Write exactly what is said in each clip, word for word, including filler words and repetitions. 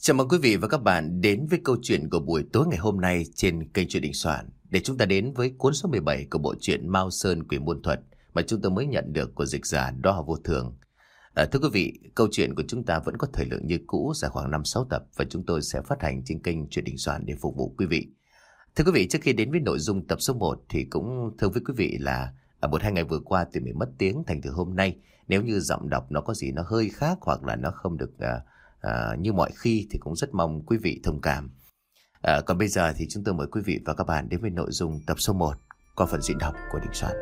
Chào mừng quý vị và các bạn đến với câu chuyện của buổi tối ngày hôm nay trên kênh Truyện Đình Soạn, để chúng ta đến với cuốn số mười bảy của bộ truyện Mao Sơn Quỷ Môn Thuật mà chúng tôi mới nhận được của dịch giả Đóa Vô Thường. À, thưa quý vị, câu chuyện của chúng ta vẫn có thời lượng như cũ, dài khoảng năm sáu tập, và chúng tôi sẽ phát hành trên kênh Truyện Đình Soạn để phục vụ quý vị. Thưa quý vị, trước khi đến với nội dung tập số một thì cũng thưa với quý vị là ở một hai ngày vừa qua thì mình mất tiếng, thành thử hôm nay nếu như giọng đọc nó có gì nó hơi khác hoặc là nó không được uh, uh, như mọi khi thì cũng rất mong quý vị thông cảm. Uh, còn bây giờ thì chúng tôi mời quý vị và các bạn đến với nội dung tập số một qua phần diễn đọc của Đình Soạn.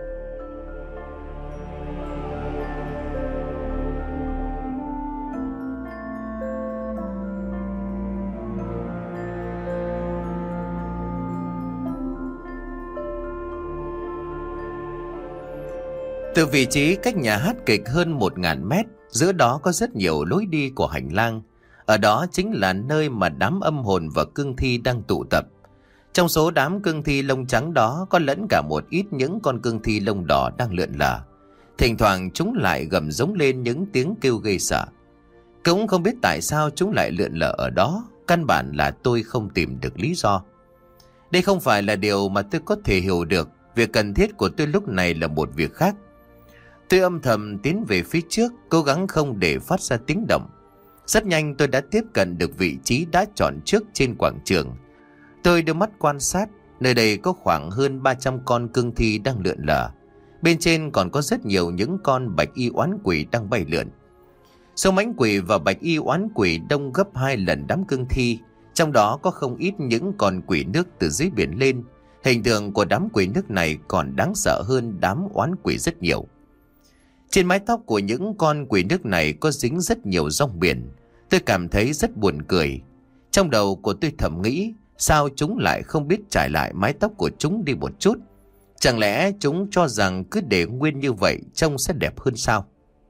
Từ vị trí cách nhà hát kịch hơn một ngàn mét, giữa đó có rất nhiều lối đi của hành lang. Ở đó chính là nơi mà đám âm hồn và cương thi đang tụ tập. Trong số đám cương thi lông trắng đó có lẫn cả một ít những con cương thi lông đỏ đang lượn lờ. Thỉnh thoảng chúng lại gầm giống lên những tiếng kêu ghê sợ. Cũng không biết tại sao chúng lại lượn lờ ở đó, căn bản là tôi không tìm được lý do. Đây không phải là điều mà tôi có thể hiểu được, việc cần thiết của tôi lúc này là một việc khác. Tôi âm thầm tiến về phía trước, cố gắng không để phát ra tiếng động. Rất nhanh tôi đã tiếp cận được vị trí đã chọn trước trên quảng trường. Tôi đưa mắt quan sát, nơi đây có khoảng hơn ba trăm con cương thi đang lượn lờ. Bên trên còn có rất nhiều những con bạch y oán quỷ đang bay lượn. Số mãnh quỷ và bạch y oán quỷ đông gấp hai lần đám cương thi. Trong đó có không ít những con quỷ nước từ dưới biển lên. Hình tượng của đám quỷ nước này còn đáng sợ hơn đám oán quỷ rất nhiều. Trên mái tóc của những con quỷ nước này có dính rất nhiều rong biển. Tôi cảm thấy rất buồn cười. Trong đầu của tôi thầm nghĩ, sao chúng lại không biết trải lại mái tóc của chúng đi một chút? Chẳng lẽ chúng cho rằng cứ để nguyên như vậy trông sẽ đẹp hơn sao?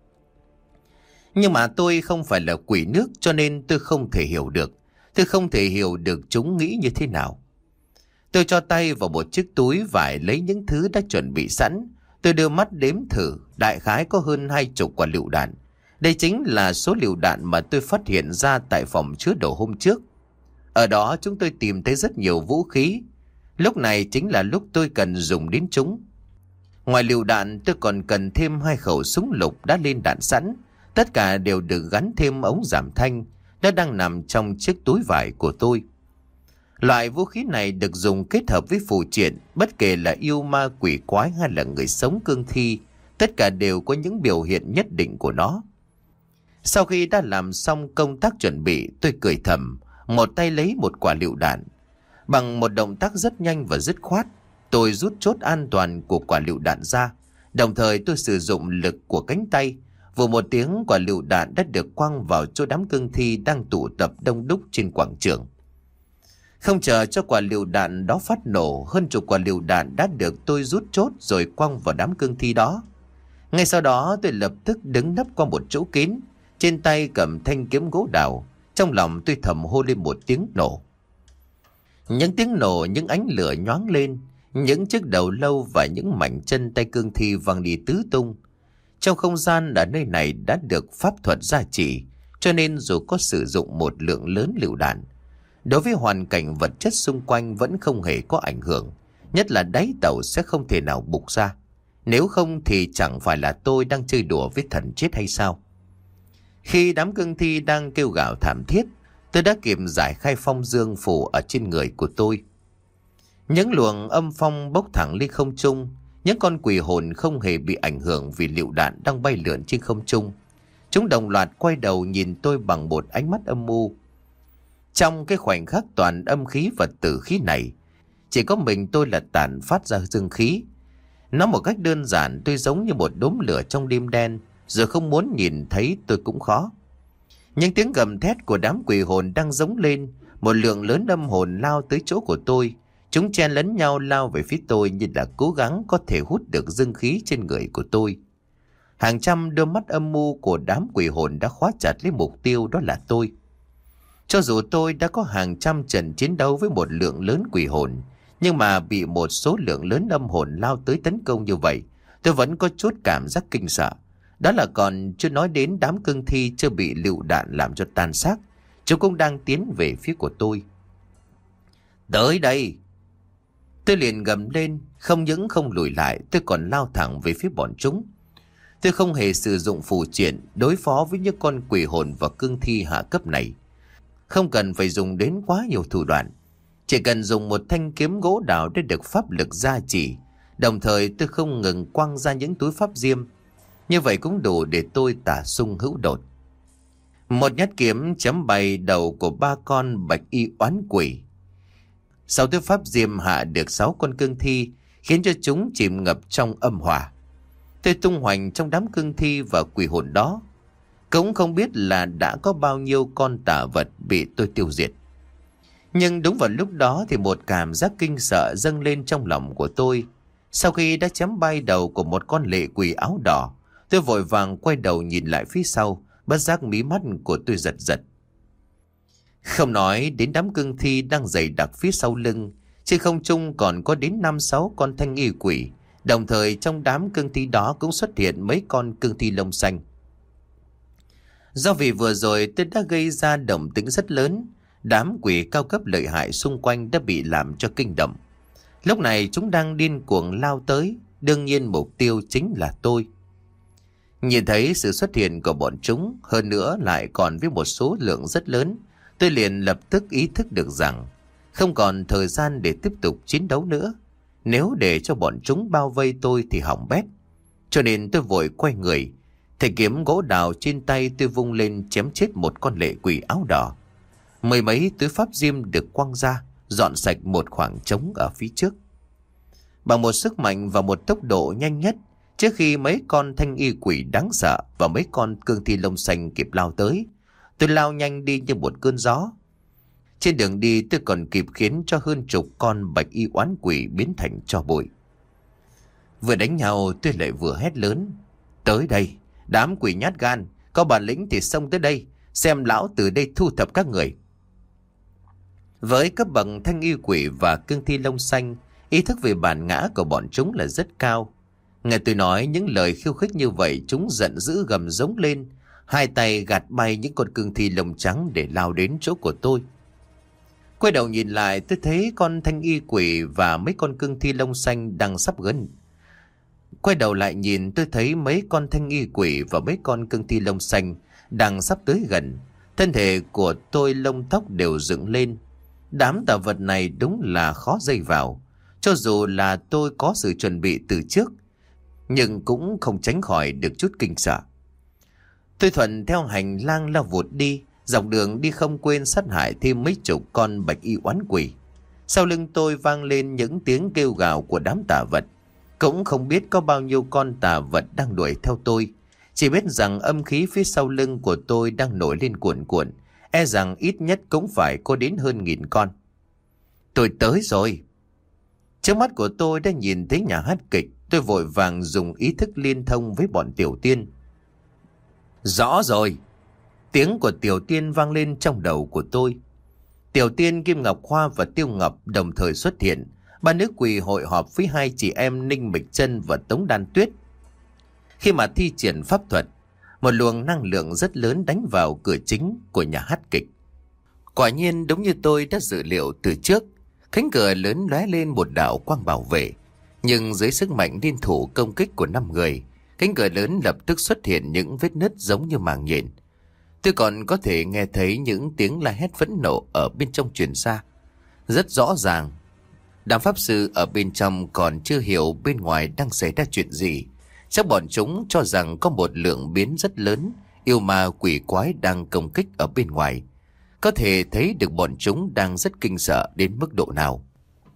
Nhưng mà tôi không phải là quỷ nước, cho nên tôi không thể hiểu được. Tôi không thể hiểu được chúng nghĩ như thế nào. Tôi cho tay vào một chiếc túi vải lấy những thứ đã chuẩn bị sẵn. Tôi đưa mắt đếm thử, đại khái có hơn hai chục quả lựu đạn. Đây chính là số lựu đạn mà tôi phát hiện ra tại phòng chứa đồ hôm trước. Ở đó chúng tôi tìm thấy rất nhiều vũ khí. Lúc này chính là lúc tôi cần dùng đến chúng. Ngoài lựu đạn tôi còn cần thêm hai khẩu súng lục đã lên đạn sẵn. Tất cả đều được gắn thêm ống giảm thanh. Nó đang nằm trong chiếc túi vải của tôi. Loại vũ khí này được dùng kết hợp với phù triện, bất kể là yêu ma quỷ quái hay là người sống cương thi, tất cả đều có những biểu hiện nhất định của nó. Sau khi đã làm xong công tác chuẩn bị, tôi cười thầm, một tay lấy một quả lựu đạn. Bằng một động tác rất nhanh và dứt khoát, tôi rút chốt an toàn của quả lựu đạn ra, đồng thời tôi sử dụng lực của cánh tay. Vừa một tiếng, quả lựu đạn đã được quăng vào chỗ đám cương thi đang tụ tập đông đúc trên quảng trường. Không chờ cho quả lựu đạn đó phát nổ, hơn chục quả lựu đạn đã được tôi rút chốt rồi quăng vào đám cương thi đó. Ngay sau đó tôi lập tức đứng nấp qua một chỗ kín, trên tay cầm thanh kiếm gỗ đào. Trong lòng tôi thầm hô lên một tiếng nổ. Những tiếng nổ, những ánh lửa nhoáng lên, những chiếc đầu lâu và những mảnh chân tay cương thi văng đi tứ tung. Trong không gian ở nơi này đã được pháp thuật gia trì, cho nên dù có sử dụng một lượng lớn lựu đạn, đối với hoàn cảnh vật chất xung quanh vẫn không hề có ảnh hưởng, nhất là đáy tàu sẽ không thể nào bục ra. Nếu không thì chẳng phải là tôi đang chơi đùa với thần chết hay sao? Khi đám cương thi đang kêu gào thảm thiết, tôi đã kịp giải khai phong dương phủ ở trên người của tôi. Những luồng âm phong bốc thẳng lên không trung, những con quỷ hồn không hề bị ảnh hưởng vì lựu đạn đang bay lượn trên không trung. Chúng đồng loạt quay đầu nhìn tôi bằng một ánh mắt âm mưu. Trong cái khoảnh khắc toàn âm khí và tử khí này, chỉ có mình tôi là tản phát ra dương khí. Nói một cách đơn giản, tôi giống như một đốm lửa trong đêm đen, giờ không muốn nhìn thấy tôi cũng khó. Những tiếng gầm thét của đám quỷ hồn đang giống lên, một lượng lớn âm hồn lao tới chỗ của tôi. Chúng chen lấn nhau lao về phía tôi như là cố gắng có thể hút được dương khí trên người của tôi. Hàng trăm đôi mắt âm mưu của đám quỷ hồn đã khóa chặt lấy mục tiêu, đó là tôi. Cho dù tôi đã có hàng trăm trận chiến đấu với một lượng lớn quỷ hồn, nhưng mà bị một số lượng lớn âm hồn lao tới tấn công như vậy, tôi vẫn có chút cảm giác kinh sợ. Đó là còn chưa nói đến đám cương thi chưa bị lựu đạn làm cho tan xác. chúng cũng đang tiến về phía của tôi. Tới đây! Tôi liền gầm lên, không những không lùi lại, tôi còn lao thẳng về phía bọn chúng. Tôi không hề sử dụng phù triện đối phó với những con quỷ hồn và cương thi hạ cấp này. Không cần phải dùng đến quá nhiều thủ đoạn. Chỉ cần dùng một thanh kiếm gỗ đào để được pháp lực gia trì. Đồng thời tôi không ngừng quăng ra những túi pháp diêm. Như vậy cũng đủ để tôi tả sung hữu đột. Một nhát kiếm chém bay đầu của ba con bạch y oán quỷ. Sau túi pháp diêm hạ được sáu con cương thi, khiến cho chúng chìm ngập trong âm hỏa. Tôi tung hoành trong đám cương thi và quỷ hồn đó. Cũng không biết là đã có bao nhiêu con tà vật bị tôi tiêu diệt. Nhưng đúng vào lúc đó thì một cảm giác kinh sợ dâng lên trong lòng của tôi. Sau khi đã chém bay đầu của một con lệ quỷ áo đỏ, tôi vội vàng quay đầu nhìn lại phía sau, bất giác mí mắt của tôi giật giật. Không nói đến đám cương thi đang dày đặc phía sau lưng, trên không trung còn có đến năm sáu con thanh y quỷ. Đồng thời trong đám cương thi đó cũng xuất hiện mấy con cương thi lông xanh. Do vì vừa rồi tôi đã gây ra động tĩnh rất lớn, đám quỷ cao cấp lợi hại xung quanh đã bị làm cho kinh động. Lúc này chúng đang điên cuồng lao tới, đương nhiên mục tiêu chính là tôi. Nhìn thấy sự xuất hiện của bọn chúng, hơn nữa lại còn với một số lượng rất lớn, tôi liền lập tức ý thức được rằng không còn thời gian để tiếp tục chiến đấu nữa. Nếu để cho bọn chúng bao vây tôi thì hỏng bét. Cho nên tôi vội quay người, thanh kiếm gỗ đào trên tay tôi vung lên chém chết một con lệ quỷ áo đỏ. Mười mấy túi pháp diêm được quăng ra, dọn sạch một khoảng trống ở phía trước. Bằng một sức mạnh và một tốc độ nhanh nhất, trước khi mấy con thanh y quỷ đáng sợ và mấy con cương thi lông xanh kịp lao tới, tôi lao nhanh đi như một cơn gió. Trên đường đi tôi còn kịp khiến cho hơn chục con bạch y oán quỷ biến thành tro bụi. Vừa đánh nhau tôi lại vừa hét lớn: Tới đây, đám quỷ nhát gan, có bản lĩnh thì xông tới đây, xem lão từ đây thu thập các người. Với cấp bậc thanh y quỷ và cương thi lông xanh, ý thức về bản ngã của bọn chúng là rất cao. Nghe tôi nói những lời khiêu khích như vậy, chúng giận dữ gầm giống lên, hai tay gạt bay những con cương thi lông trắng để lao đến chỗ của tôi. Quay đầu nhìn lại tôi thấy con thanh y quỷ và mấy con cương thi lông xanh đang sắp gần. Quay đầu lại nhìn tôi thấy mấy con thanh y quỷ và mấy con cương thi lông xanh đang sắp tới gần. Thân thể của tôi lông tóc đều dựng lên. Đám tà vật này đúng là khó dây vào. Cho dù là tôi có sự chuẩn bị từ trước, nhưng cũng không tránh khỏi được chút kinh sợ. Tôi thuận theo hành lang lao vụt đi, dọc đường đi không quên sát hại thêm mấy chục con bạch y oán quỷ. Sau lưng tôi vang lên những tiếng kêu gào của đám tà vật. Cũng không biết có bao nhiêu con tà vật đang đuổi theo tôi. Chỉ biết rằng âm khí phía sau lưng của tôi đang nổi lên cuộn cuộn, e rằng ít nhất cũng phải có đến hơn nghìn con. Tôi tới rồi. Trước mắt của tôi đã nhìn thấy nhà hát kịch. Tôi vội vàng dùng ý thức liên thông với bọn Tiểu Tiên. Rõ rồi. Tiếng của Tiểu Tiên vang lên trong đầu của tôi. Tiểu Tiên, Kim Ngọc Hoa và Tiêu Ngọc đồng thời xuất hiện. Ba nữ quỷ hội họp với hai chị em Ninh Mịch Chân và Tống Đan Tuyết. Khi mà thi triển pháp thuật, một luồng năng lượng rất lớn đánh vào cửa chính của nhà hát kịch. Quả nhiên đúng như tôi đã dự liệu từ trước, cánh cửa lớn lóe lên một đạo quang bảo vệ. Nhưng dưới sức mạnh liên thủ công kích của năm người, cánh cửa lớn lập tức xuất hiện những vết nứt giống như màng nhện. Tôi còn có thể nghe thấy những tiếng la hét phẫn nộ ở bên trong truyền ra. Rất rõ ràng, đám pháp sư ở bên trong còn chưa hiểu bên ngoài đang xảy ra chuyện gì. Chắc bọn chúng cho rằng có một lượng biến rất lớn, yêu ma quỷ quái đang công kích ở bên ngoài. Có thể thấy được bọn chúng đang rất kinh sợ đến mức độ nào.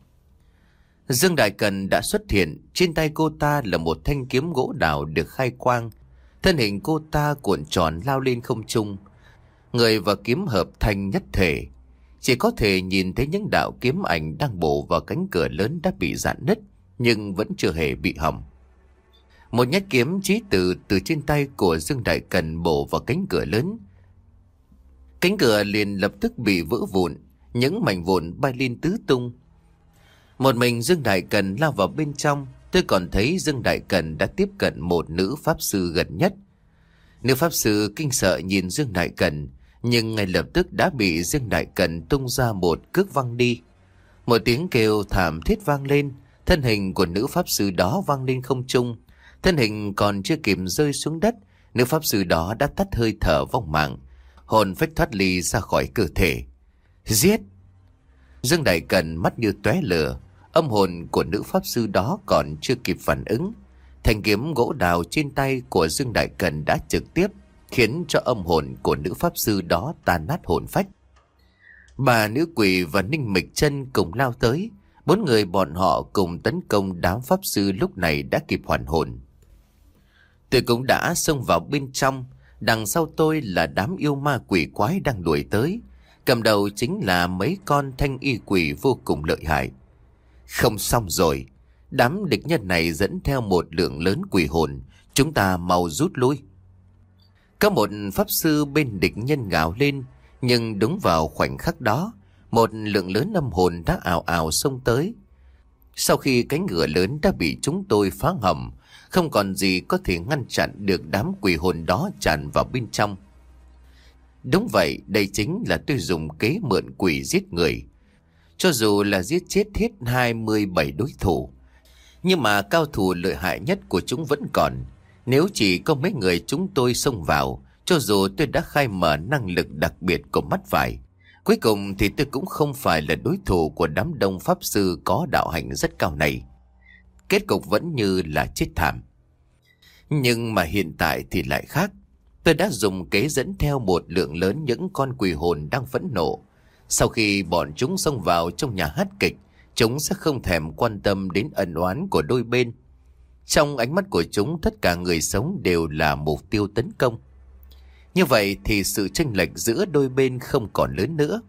Dương Đại Cần đã xuất hiện, trên tay cô ta là một thanh kiếm gỗ đào được khai quang. Thân hình cô ta cuộn tròn lao lên không trung, người và kiếm hợp thành nhất thể. Chỉ có thể nhìn thấy những đạo kiếm ảnh đang bổ vào cánh cửa lớn đã bị rạn nứt, nhưng vẫn chưa hề bị hỏng. Một nhát kiếm chí tử từ trên tay của Dương Đại Cần bổ vào cánh cửa lớn. Cánh cửa liền lập tức bị vỡ vụn, những mảnh vụn bay lên tứ tung. Một mình Dương Đại Cần lao vào bên trong. Tôi còn thấy Dương Đại Cần đã tiếp cận một nữ pháp sư gần nhất. Nữ pháp sư kinh sợ nhìn Dương Đại Cần, nhưng ngay lập tức đã bị Dương Đại Cần tung ra một cước văng đi. Một tiếng kêu thảm thiết vang lên, thân hình của nữ pháp sư đó văng lên không trung. Thân hình còn chưa kịp rơi xuống đất, nữ pháp sư đó đã tắt hơi thở vong mạng, hồn phách thoát ly ra khỏi cơ thể. Giết! Dương Đại Cần mắt như tóe lửa, âm hồn của nữ pháp sư đó còn chưa kịp phản ứng. Thanh kiếm gỗ đào trên tay của Dương Đại Cần đã trực tiếp khiến cho âm hồn của nữ pháp sư đó tan nát hồn phách. Bà nữ quỷ và Ninh Mịch Chân cùng lao tới. Bốn người bọn họ cùng tấn công đám pháp sư lúc này đã kịp hoàn hồn. Tôi cũng đã xông vào bên trong. Đằng sau tôi là đám yêu ma quỷ quái đang đuổi tới. Cầm đầu chính là mấy con thanh y quỷ vô cùng lợi hại. Không xong rồi. Đám địch nhân này dẫn theo một lượng lớn quỷ hồn. Chúng ta mau rút lui. Có một pháp sư bên địch nhân gào lên. Nhưng đúng vào khoảnh khắc đó, một lượng lớn âm hồn đã ào ào xông tới. Sau khi cánh cửa lớn đã bị chúng tôi phá hỏng, không còn gì có thể ngăn chặn được đám quỷ hồn đó tràn vào bên trong. Đúng vậy, đây chính là tôi dùng kế mượn quỷ giết người. Cho dù là giết chết hết hai mươi bảy đối thủ, nhưng mà cao thủ lợi hại nhất của chúng vẫn còn. Nếu chỉ có mấy người chúng tôi xông vào, cho dù tôi đã khai mở năng lực đặc biệt của mắt vải, cuối cùng thì tôi cũng không phải là đối thủ của đám đông pháp sư có đạo hạnh rất cao này. Kết cục vẫn như là chết thảm. Nhưng mà hiện tại thì lại khác. Tôi đã dùng kế dẫn theo một lượng lớn những con quỷ hồn đang phẫn nộ. Sau khi bọn chúng xông vào trong nhà hát kịch, chúng sẽ không thèm quan tâm đến ân oán của đôi bên. Trong ánh mắt của chúng, tất cả người sống đều là mục tiêu tấn công. Như vậy thì sự chênh lệch giữa đôi bên không còn lớn nữa.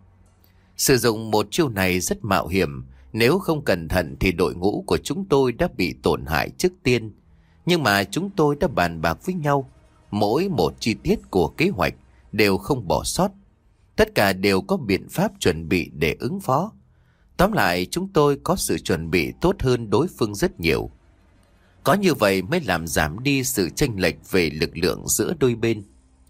Sử dụng một chiêu này rất mạo hiểm. Nếu không cẩn thận thì đội ngũ của chúng tôi đã bị tổn hại trước tiên. Nhưng mà chúng tôi đã bàn bạc với nhau. Mỗi một chi tiết của kế hoạch đều không bỏ sót. Tất cả đều có biện pháp chuẩn bị để ứng phó. Tóm lại, chúng tôi có sự chuẩn bị tốt hơn đối phương rất nhiều. Có như vậy mới làm giảm đi sự chênh lệch về lực lượng giữa đôi bên.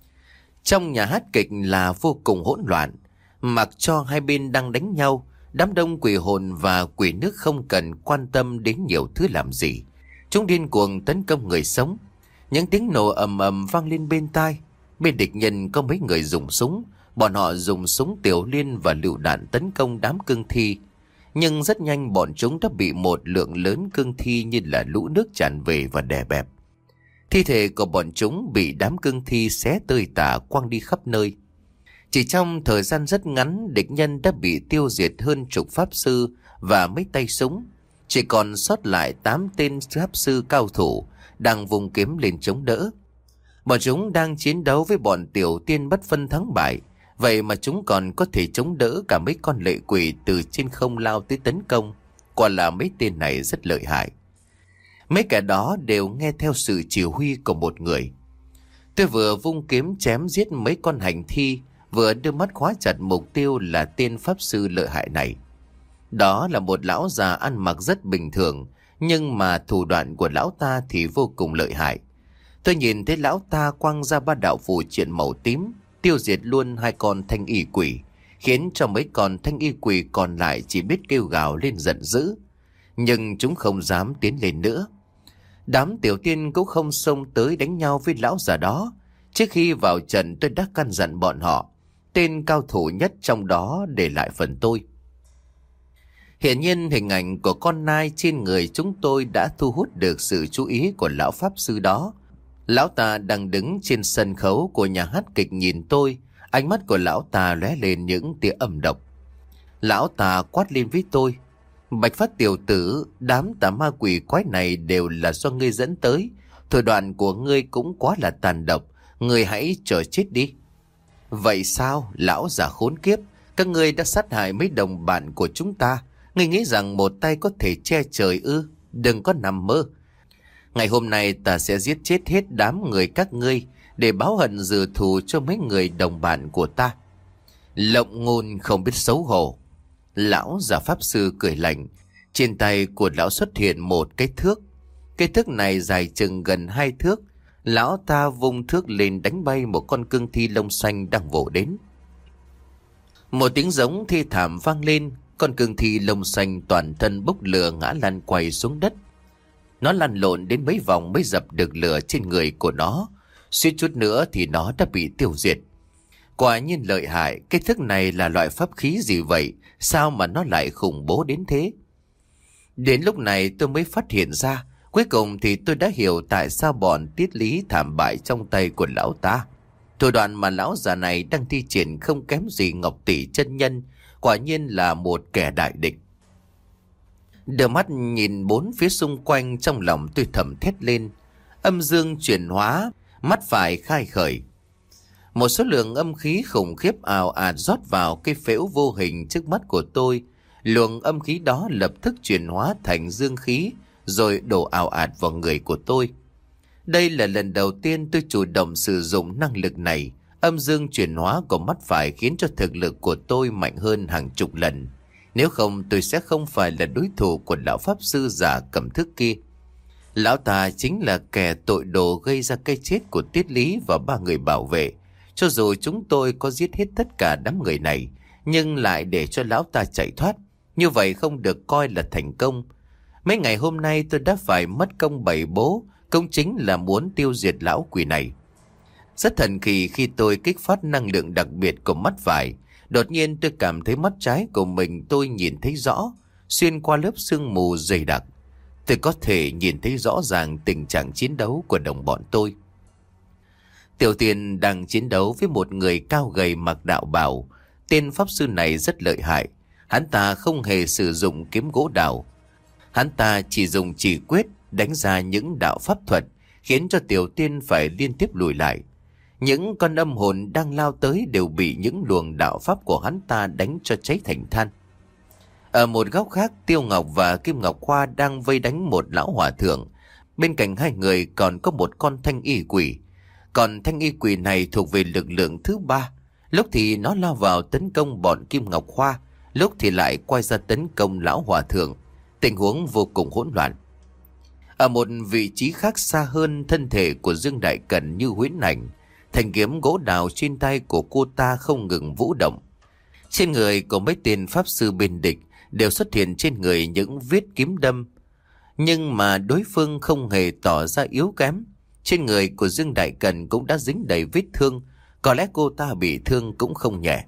Trong nhà hát kịch là vô cùng hỗn loạn. Mặc cho hai bên đang đánh nhau, đám đông quỷ hồn và quỷ nước không cần quan tâm đến nhiều thứ làm gì. Chúng điên cuồng tấn công người sống. Những tiếng nổ ầm ầm vang lên bên tai. Bên địch nhân có mấy người dùng súng. Bọn họ dùng súng tiểu liên và lựu đạn tấn công đám cương thi. Nhưng rất nhanh bọn chúng đã bị một lượng lớn cương thi như là lũ nước tràn về và đè bẹp. Thi thể của bọn chúng bị đám cương thi xé tơi tả quăng đi khắp nơi. Chỉ trong thời gian rất ngắn, địch nhân đã bị tiêu diệt hơn chục pháp sư và mấy tay súng. Chỉ còn sót lại tám tên pháp sư cao thủ đang vùng kiếm lên chống đỡ. Bọn chúng đang chiến đấu với bọn tiểu tiên bất phân thắng bại. Vậy mà chúng còn có thể chống đỡ cả mấy con lệ quỷ từ trên không lao tới tấn công. Quả là mấy tên này rất lợi hại. Mấy kẻ đó đều nghe theo sự chỉ huy của một người. Tôi vừa vung kiếm chém giết mấy con hành thi, vừa đưa mắt khóa chặt mục tiêu là tên pháp sư lợi hại này. Đó là một lão già ăn mặc rất bình thường, nhưng mà thủ đoạn của lão ta thì vô cùng lợi hại. Tôi nhìn thấy lão ta quăng ra ba đạo phù triện màu tím, tiêu diệt luôn hai con thanh y quỷ, khiến cho mấy con thanh y quỷ còn lại chỉ biết kêu gào lên giận dữ. Nhưng chúng không dám tiến lên nữa. Đám tiểu tiên cũng không xông tới đánh nhau với lão già đó. Trước khi vào trận tôi đã căn dặn bọn họ, tên cao thủ nhất trong đó để lại phần tôi. Hiển nhiên hình ảnh của con nai trên người chúng tôi đã thu hút được sự chú ý của lão pháp sư đó. Lão ta đang đứng trên sân khấu của nhà hát kịch nhìn tôi. Ánh mắt của lão ta lóe lên những tia âm độc. Lão ta quát lên với tôi: Bạch Phát tiểu tử, đám tà ma quỷ quái này đều là do ngươi dẫn tới. Thủ đoạn của ngươi cũng quá là tàn độc. Ngươi hãy chờ chết đi. Vậy sao, lão già khốn kiếp, các ngươi đã sát hại mấy đồng bạn của chúng ta. Ngươi nghĩ rằng một tay có thể che trời ư? Đừng có nằm mơ. Ngày hôm nay ta sẽ giết chết hết đám người các ngươi để báo hận rửa thù cho mấy người đồng bạn của ta. Lộng ngôn không biết xấu hổ. Lão già pháp sư cười lạnh. Trên tay của lão xuất hiện một cái thước. Cái thước này dài chừng gần hai thước. Lão ta vung thước lên đánh bay một con cương thi lông xanh đang vồ đến. Một tiếng giống thi thảm vang lên. Con cương thi lông xanh toàn thân bốc lửa ngã lăn quay xuống đất. Nó lăn lộn đến mấy vòng mới dập được lửa trên người của nó. Suýt chút nữa thì nó đã bị tiêu diệt. Quả nhiên lợi hại. Cái thức này là loại pháp khí gì vậy? Sao mà nó lại khủng bố đến thế? Đến lúc này tôi mới phát hiện ra. Cuối cùng thì tôi đã hiểu tại sao bọn Tiết Lý thảm bại trong tay của lão ta. Thủ đoạn mà lão già này đang thi triển không kém gì Ngọc Tỷ chân nhân. Quả nhiên là một kẻ đại địch. Đưa mắt nhìn bốn phía xung quanh, trong lòng tôi thầm thét lên. Âm dương chuyển hóa, mắt phải khai khởi. Một số lượng âm khí khủng khiếp ào ạt rót vào cái phễu vô hình trước mắt của tôi. Luồng âm khí đó lập tức chuyển hóa thành dương khí, rồi đổ ào ạt vào người của tôi. Đây là lần đầu tiên tôi chủ động sử dụng năng lực này. Âm dương chuyển hóa của mắt phải khiến cho thực lực của tôi mạnh hơn hàng chục lần. Nếu không tôi sẽ không phải là đối thủ của lão pháp sư già cầm thước kia. Lão ta chính là kẻ tội đồ gây ra cái chết của Tiết Lý và ba người bảo vệ. Cho dù chúng tôi có giết hết tất cả đám người này, nhưng lại để cho lão ta chạy thoát, như vậy không được coi là thành công. Mấy ngày hôm nay tôi đã phải mất công bày bố, công chính là muốn tiêu diệt lão quỷ này. Rất thần kỳ khi tôi kích phát năng lượng đặc biệt của mắt phải. Đột nhiên tôi cảm thấy mắt trái của mình tôi nhìn thấy rõ, xuyên qua lớp sương mù dày đặc. Tôi có thể nhìn thấy rõ ràng tình trạng chiến đấu của đồng bọn tôi. Tiểu Tiên đang chiến đấu với một người cao gầy mặc đạo bào. Tên pháp sư này rất lợi hại. Hắn ta không hề sử dụng kiếm gỗ đào. Hắn ta chỉ dùng chỉ quyết đánh ra những đạo pháp thuật, khiến cho Tiểu Tiên phải liên tiếp lùi lại. Những con âm hồn đang lao tới đều bị những luồng đạo pháp của hắn ta đánh cho cháy thành than. Ở một góc khác, Tiêu Ngọc và Kim Ngọc Khoa đang vây đánh một lão hòa thượng. Bên cạnh hai người còn có một con thanh y quỷ. Còn thanh y quỷ này thuộc về lực lượng thứ ba. Lúc thì nó lao vào tấn công bọn Kim Ngọc Khoa, lúc thì lại quay ra tấn công lão hòa thượng. Tình huống vô cùng hỗn loạn. Ở một vị trí khác xa hơn, thân thể của Dương Đại Cẩn như huyễn ảnh. Thanh kiếm gỗ đào trên tay của cô ta không ngừng vũ động. Trên người của mấy tên pháp sư bên địch đều xuất hiện trên người những vết kiếm đâm. Nhưng mà đối phương không hề tỏ ra yếu kém. Trên người của Dương Đại Cẩn cũng đã dính đầy vết thương. Có lẽ cô ta bị thương cũng không nhẹ.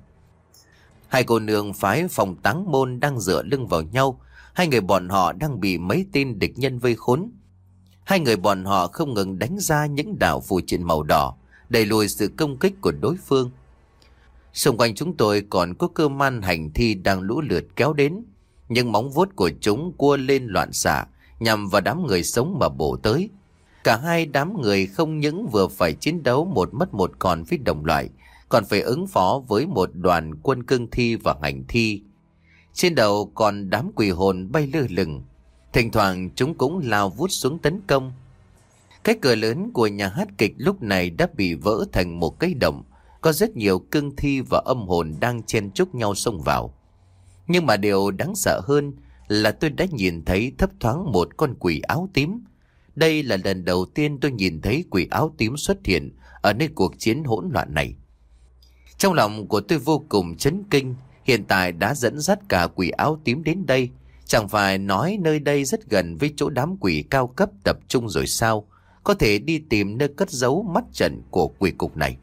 Hai cô nương phái Phòng Táng Môn đang dựa lưng vào nhau. Hai người bọn họ đang bị mấy tên địch nhân vây khốn. Hai người bọn họ không ngừng đánh ra những đạo phù triện màu đỏ, đẩy lùi sự công kích của đối phương. Xung quanh chúng tôi còn có cơ man hành thi đang lũ lượt kéo đến. Nhưng móng vuốt của chúng cua lên loạn xạ, nhằm vào đám người sống mà bổ tới. Cả hai đám người không những vừa phải chiến đấu một mất một còn với đồng loại, còn phải ứng phó với một đoàn quân cương thi và hành thi. Trên đầu còn đám quỷ hồn bay lơ lửng. Thỉnh thoảng chúng cũng lao vút xuống tấn công. Cái cửa lớn của nhà hát kịch lúc này đã bị vỡ thành một cái động. Có rất nhiều cương thi và âm hồn đang chen chúc nhau xông vào. Nhưng mà điều đáng sợ hơn là tôi đã nhìn thấy thấp thoáng một con quỷ áo tím. Đây là lần đầu tiên tôi nhìn thấy quỷ áo tím xuất hiện ở nơi cuộc chiến hỗn loạn này. Trong lòng của tôi vô cùng chấn kinh. Hiện tại đã dẫn dắt cả quỷ áo tím đến đây. Chẳng phải nói nơi đây rất gần với chỗ đám quỷ cao cấp tập trung rồi sao? Có thể đi tìm nơi cất giấu mắt trận của quỷ cục này.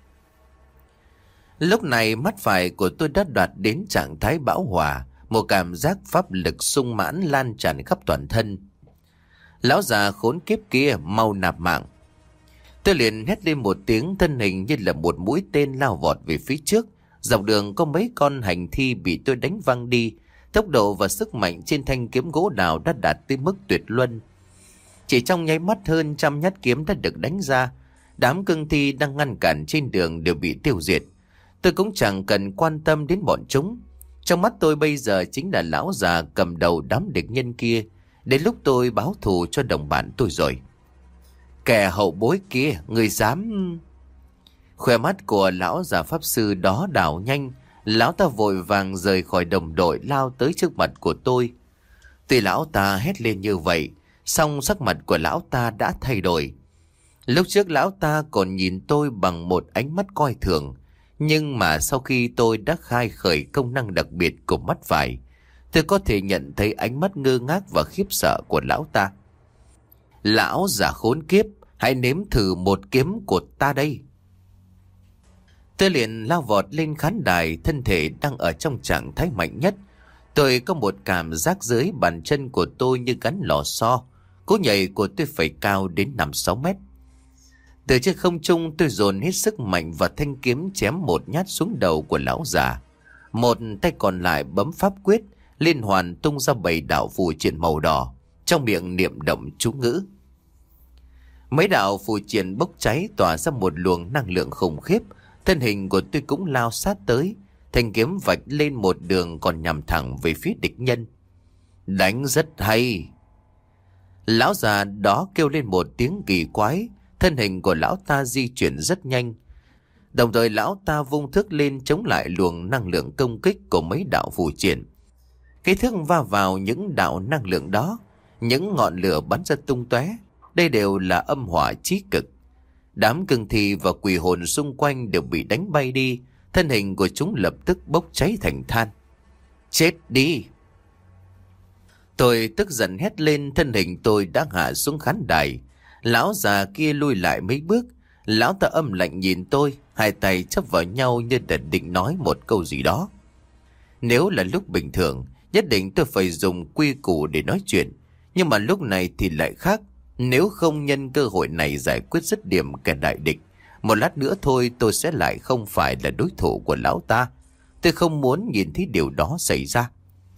Lúc này mắt phải của tôi đã đạt đến trạng thái bão hòa. Một cảm giác pháp lực sung mãn lan tràn khắp toàn thân. Lão già khốn kiếp kia, mau nạp mạng. Tôi liền hét lên một tiếng, thân hình như là một mũi tên lao vọt về phía trước. Dọc đường có mấy con hành thi bị tôi đánh văng đi. Tốc độ và sức mạnh trên thanh kiếm gỗ đào đã đạt tới mức tuyệt luân. Chỉ trong nháy mắt hơn trăm nhát kiếm đã được đánh ra. Đám cương thi đang ngăn cản trên đường đều bị tiêu diệt. Tôi cũng chẳng cần quan tâm đến bọn chúng. Trong mắt tôi bây giờ chính là lão già cầm đầu đám địch nhân kia. Đến lúc tôi báo thù cho đồng bạn tôi rồi. Kẻ hậu bối kia, người dám... Khóe mắt của lão già pháp sư đó đảo nhanh. Lão ta vội vàng rời khỏi đồng đội lao tới trước mặt của tôi. Tuy lão ta hét lên như vậy, song sắc mặt của lão ta đã thay đổi. Lúc trước lão ta còn nhìn tôi bằng một ánh mắt coi thường. Nhưng mà sau khi tôi đã khai khởi công năng đặc biệt của mắt phải, tôi có thể nhận thấy ánh mắt ngơ ngác và khiếp sợ của lão ta. Lão già khốn kiếp, hãy nếm thử một kiếm của ta đây. Tôi liền lao vọt lên khán đài, thân thể đang ở trong trạng thái mạnh nhất. Tôi có một cảm giác dưới bàn chân của tôi như gắn lò xo. Cú nhảy của tôi phải cao đến năm sáu mét. Từ trên không trung tôi dồn hết sức mạnh và thanh kiếm chém một nhát xuống đầu của lão già. Một tay còn lại bấm pháp quyết, liên hoàn tung ra bảy đạo phù triện màu đỏ, trong miệng niệm động chú ngữ. Mấy đạo phù triện bốc cháy tỏa ra một luồng năng lượng khủng khiếp. Thân hình của tôi cũng lao sát tới, thanh kiếm vạch lên một đường còn nhằm thẳng về phía địch nhân. Đánh rất hay. Lão già đó kêu lên một tiếng kỳ quái. Thân hình của lão ta di chuyển rất nhanh, đồng thời lão ta vung thước lên chống lại luồng năng lượng công kích của mấy đạo phù triển. Cái thước va vào những đạo năng lượng đó, những ngọn lửa bắn ra tung tóe. Đây đều là âm hỏa chí cực. Đám cương thi và quỷ hồn xung quanh đều bị đánh bay đi, thân hình của chúng lập tức bốc cháy thành than. Chết đi! Tôi tức giận hét lên, thân hình tôi đã hạ xuống khán đài. Lão già kia lui lại mấy bước. Lão ta âm lạnh nhìn tôi, hai tay chắp vào nhau như để định nói một câu gì đó. Nếu là lúc bình thường, nhất định tôi phải dùng quy củ để nói chuyện. Nhưng mà lúc này thì lại khác. Nếu không nhân cơ hội này giải quyết dứt điểm kẻ đại địch, một lát nữa thôi tôi sẽ lại không phải là đối thủ của lão ta. Tôi không muốn nhìn thấy điều đó xảy ra.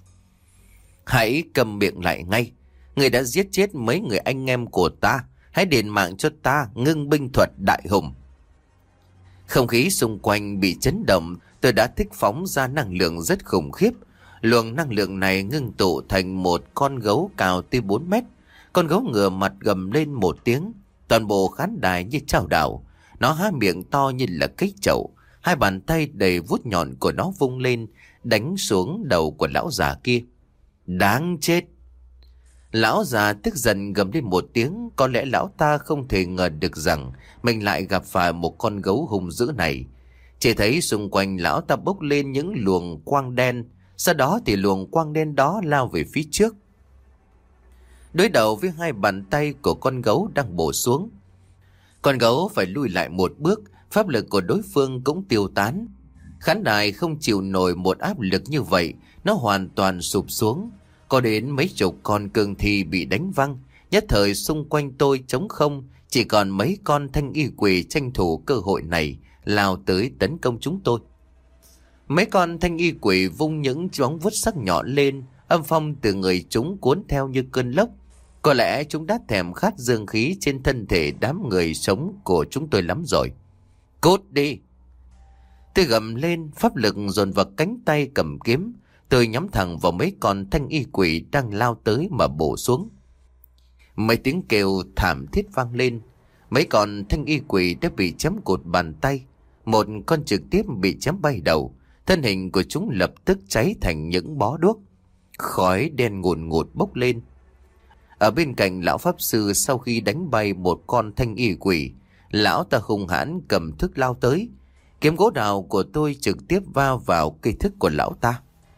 Hãy cầm miệng lại ngay. Người đã giết chết mấy người anh em của ta. Hãy đền mạng cho ta, ngưng binh thuật đại hùng. Không khí xung quanh bị chấn động. Tôi đã thích phóng ra năng lượng rất khủng khiếp. Luồng năng lượng này ngưng tụ thành một con gấu cao tới bốn mét. Con gấu ngửa mặt gầm lên một tiếng. Toàn bộ khán đài như chao đảo. Nó há miệng to như là cái chậu. Hai bàn tay đầy vuốt nhọn của nó vung lên, đánh xuống đầu của lão già kia. Đáng chết! Lão già tức giận gầm lên một tiếng. Có lẽ lão ta không thể ngờ được rằng mình lại gặp phải một con gấu hung dữ này. Chỉ thấy xung quanh lão ta bốc lên những luồng quang đen. Sau đó thì luồng quang đen đó lao về phía trước, đối đầu với hai bàn tay của con gấu đang bổ xuống. Con gấu phải lùi lại một bước, pháp lực của đối phương cũng tiêu tán. Khán đài không chịu nổi một áp lực như vậy, nó hoàn toàn sụp xuống. Có đến mấy chục con cương thi bị đánh văng. Nhất thời xung quanh tôi trống không, chỉ còn mấy con thanh y quỷ tranh thủ cơ hội này lao tới tấn công chúng tôi. Mấy con thanh y quỷ vung những bóng vuốt sắc nhọn lên, âm phong từ người chúng cuốn theo như cơn lốc. Có lẽ chúng đã thèm khát dương khí trên thân thể đám người sống của chúng tôi lắm rồi. Cút đi! Tôi gầm lên, pháp lực dồn vào cánh tay cầm kiếm. Tôi nhắm thẳng vào mấy con thanh y quỷ đang lao tới mà bổ xuống. Mấy tiếng kêu thảm thiết vang lên. Mấy con thanh y quỷ đã bị chém cụt bàn tay. Một con trực tiếp bị chém bay đầu. Thân hình của chúng lập tức cháy thành những bó đuốc. Khói đen ngùn ngụt bốc lên. Ở bên cạnh lão pháp sư, sau khi đánh bay một con thanh y quỷ, lão ta hung hãn cầm thước lao tới. Kiếm gỗ đào của tôi trực tiếp va vào cây thước của lão ta.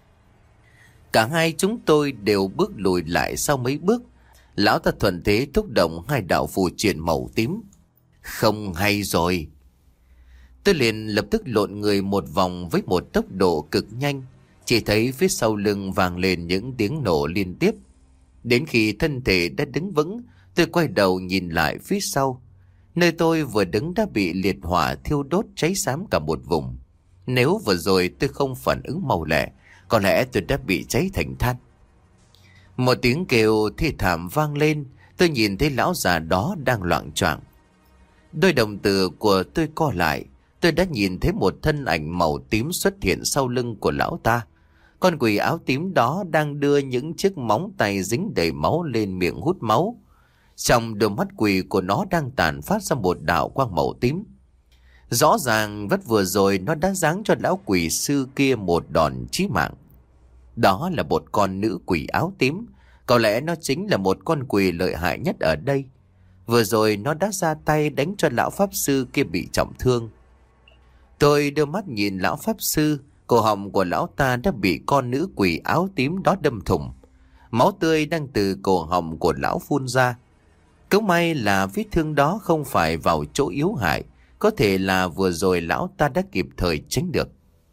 Cả hai chúng tôi đều bước lùi lại sau mấy bước. Lão ta thuận thế thúc động hai đạo phù triện màu tím. Không hay rồi! Tôi liền lập tức lộn người một vòng với một tốc độ cực nhanh. Chỉ thấy phía sau lưng vang lên những tiếng nổ liên tiếp. Đến khi thân thể đã đứng vững, tôi quay đầu nhìn lại phía sau. Nơi tôi vừa đứng đã bị liệt hỏa thiêu đốt cháy xám cả một vùng. Nếu vừa rồi tôi không phản ứng mau lẹ, có lẽ tôi đã bị cháy thành than. Một tiếng kêu thê thảm vang lên. Tôi nhìn thấy lão già đó đang loạng choạng. Đôi đồng tử của tôi co lại. Tôi đã nhìn thấy một thân ảnh màu tím xuất hiện sau lưng của lão ta. Con quỷ áo tím đó đang đưa những chiếc móng tay dính đầy máu lên miệng hút máu. Trong đôi mắt quỷ của nó đang tản phát ra một đạo quang màu tím. Rõ ràng vất vừa rồi nó đã giáng cho lão quỷ sư kia một đòn chí mạng. Đó là một con nữ quỷ áo tím. Có lẽ nó chính là một con quỷ lợi hại nhất ở đây. Vừa rồi nó đã ra tay đánh cho lão pháp sư kia bị trọng thương. Tôi đưa mắt nhìn lão pháp sư, cổ họng của lão ta đã bị con nữ quỷ áo tím đó đâm thủng. Máu tươi đang từ cổ họng của lão phun ra. Cứ may là vết thương đó không phải vào chỗ yếu hại, có thể là vừa rồi lão ta đã kịp thời tránh được.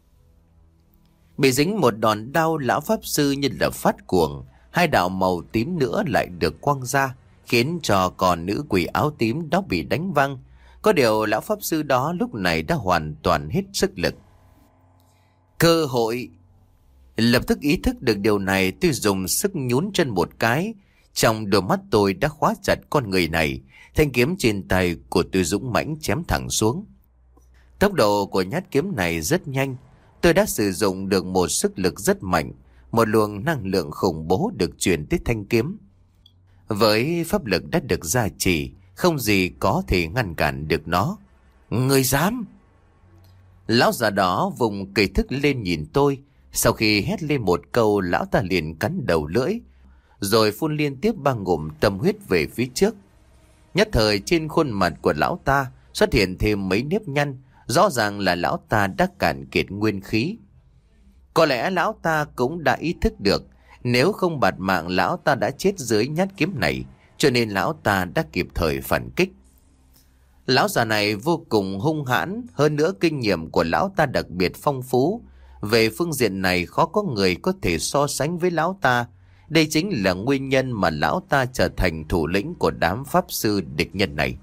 Bị dính một đòn đau, lão pháp sư như là phát cuồng, hai đạo màu tím nữa lại được quăng ra, khiến cho con nữ quỷ áo tím đó bị đánh văng. Có điều lão pháp sư đó lúc này đã hoàn toàn hết sức lực. Cơ hội! Lập tức ý thức được điều này, tôi dùng sức nhún chân một cái. Trong đôi mắt tôi đã khóa chặt con người này. Thanh kiếm trên tay của tôi dũng mãnh chém thẳng xuống. Tốc độ của nhát kiếm này rất nhanh. Tôi đã sử dụng được một sức lực rất mạnh. Một luồng năng lượng khủng bố được truyền tới thanh kiếm. Với pháp lực đã được gia trì, không gì có thể ngăn cản được nó. Người dám! Lão già đó vùng cây thức lên nhìn tôi. Sau khi hét lên một câu, lão ta liền cắn đầu lưỡi, rồi phun liên tiếp ba ngụm tâm huyết về phía trước. Nhất thời trên khuôn mặt của lão ta xuất hiện thêm mấy nếp nhăn, rõ ràng là lão ta đã cạn kiệt nguyên khí. Có lẽ lão ta cũng đã ý thức được, nếu không bạt mạng lão ta đã chết dưới nhát kiếm này, cho nên lão ta đã kịp thời phản kích. Lão già này vô cùng hung hãn, hơn nữa kinh nghiệm của lão ta đặc biệt phong phú. Về phương diện này khó có người có thể so sánh với lão ta. Đây chính là nguyên nhân mà lão ta trở thành thủ lĩnh của đám pháp sư địch nhân này.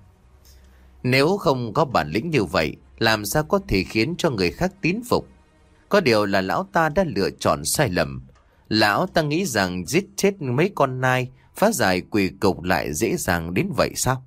Nếu không có bản lĩnh như vậy, làm sao có thể khiến cho người khác tín phục? Có điều là lão ta đã lựa chọn sai lầm. Lão ta nghĩ rằng giết chết mấy con nai, phá giải quỷ cục lại dễ dàng đến vậy sao?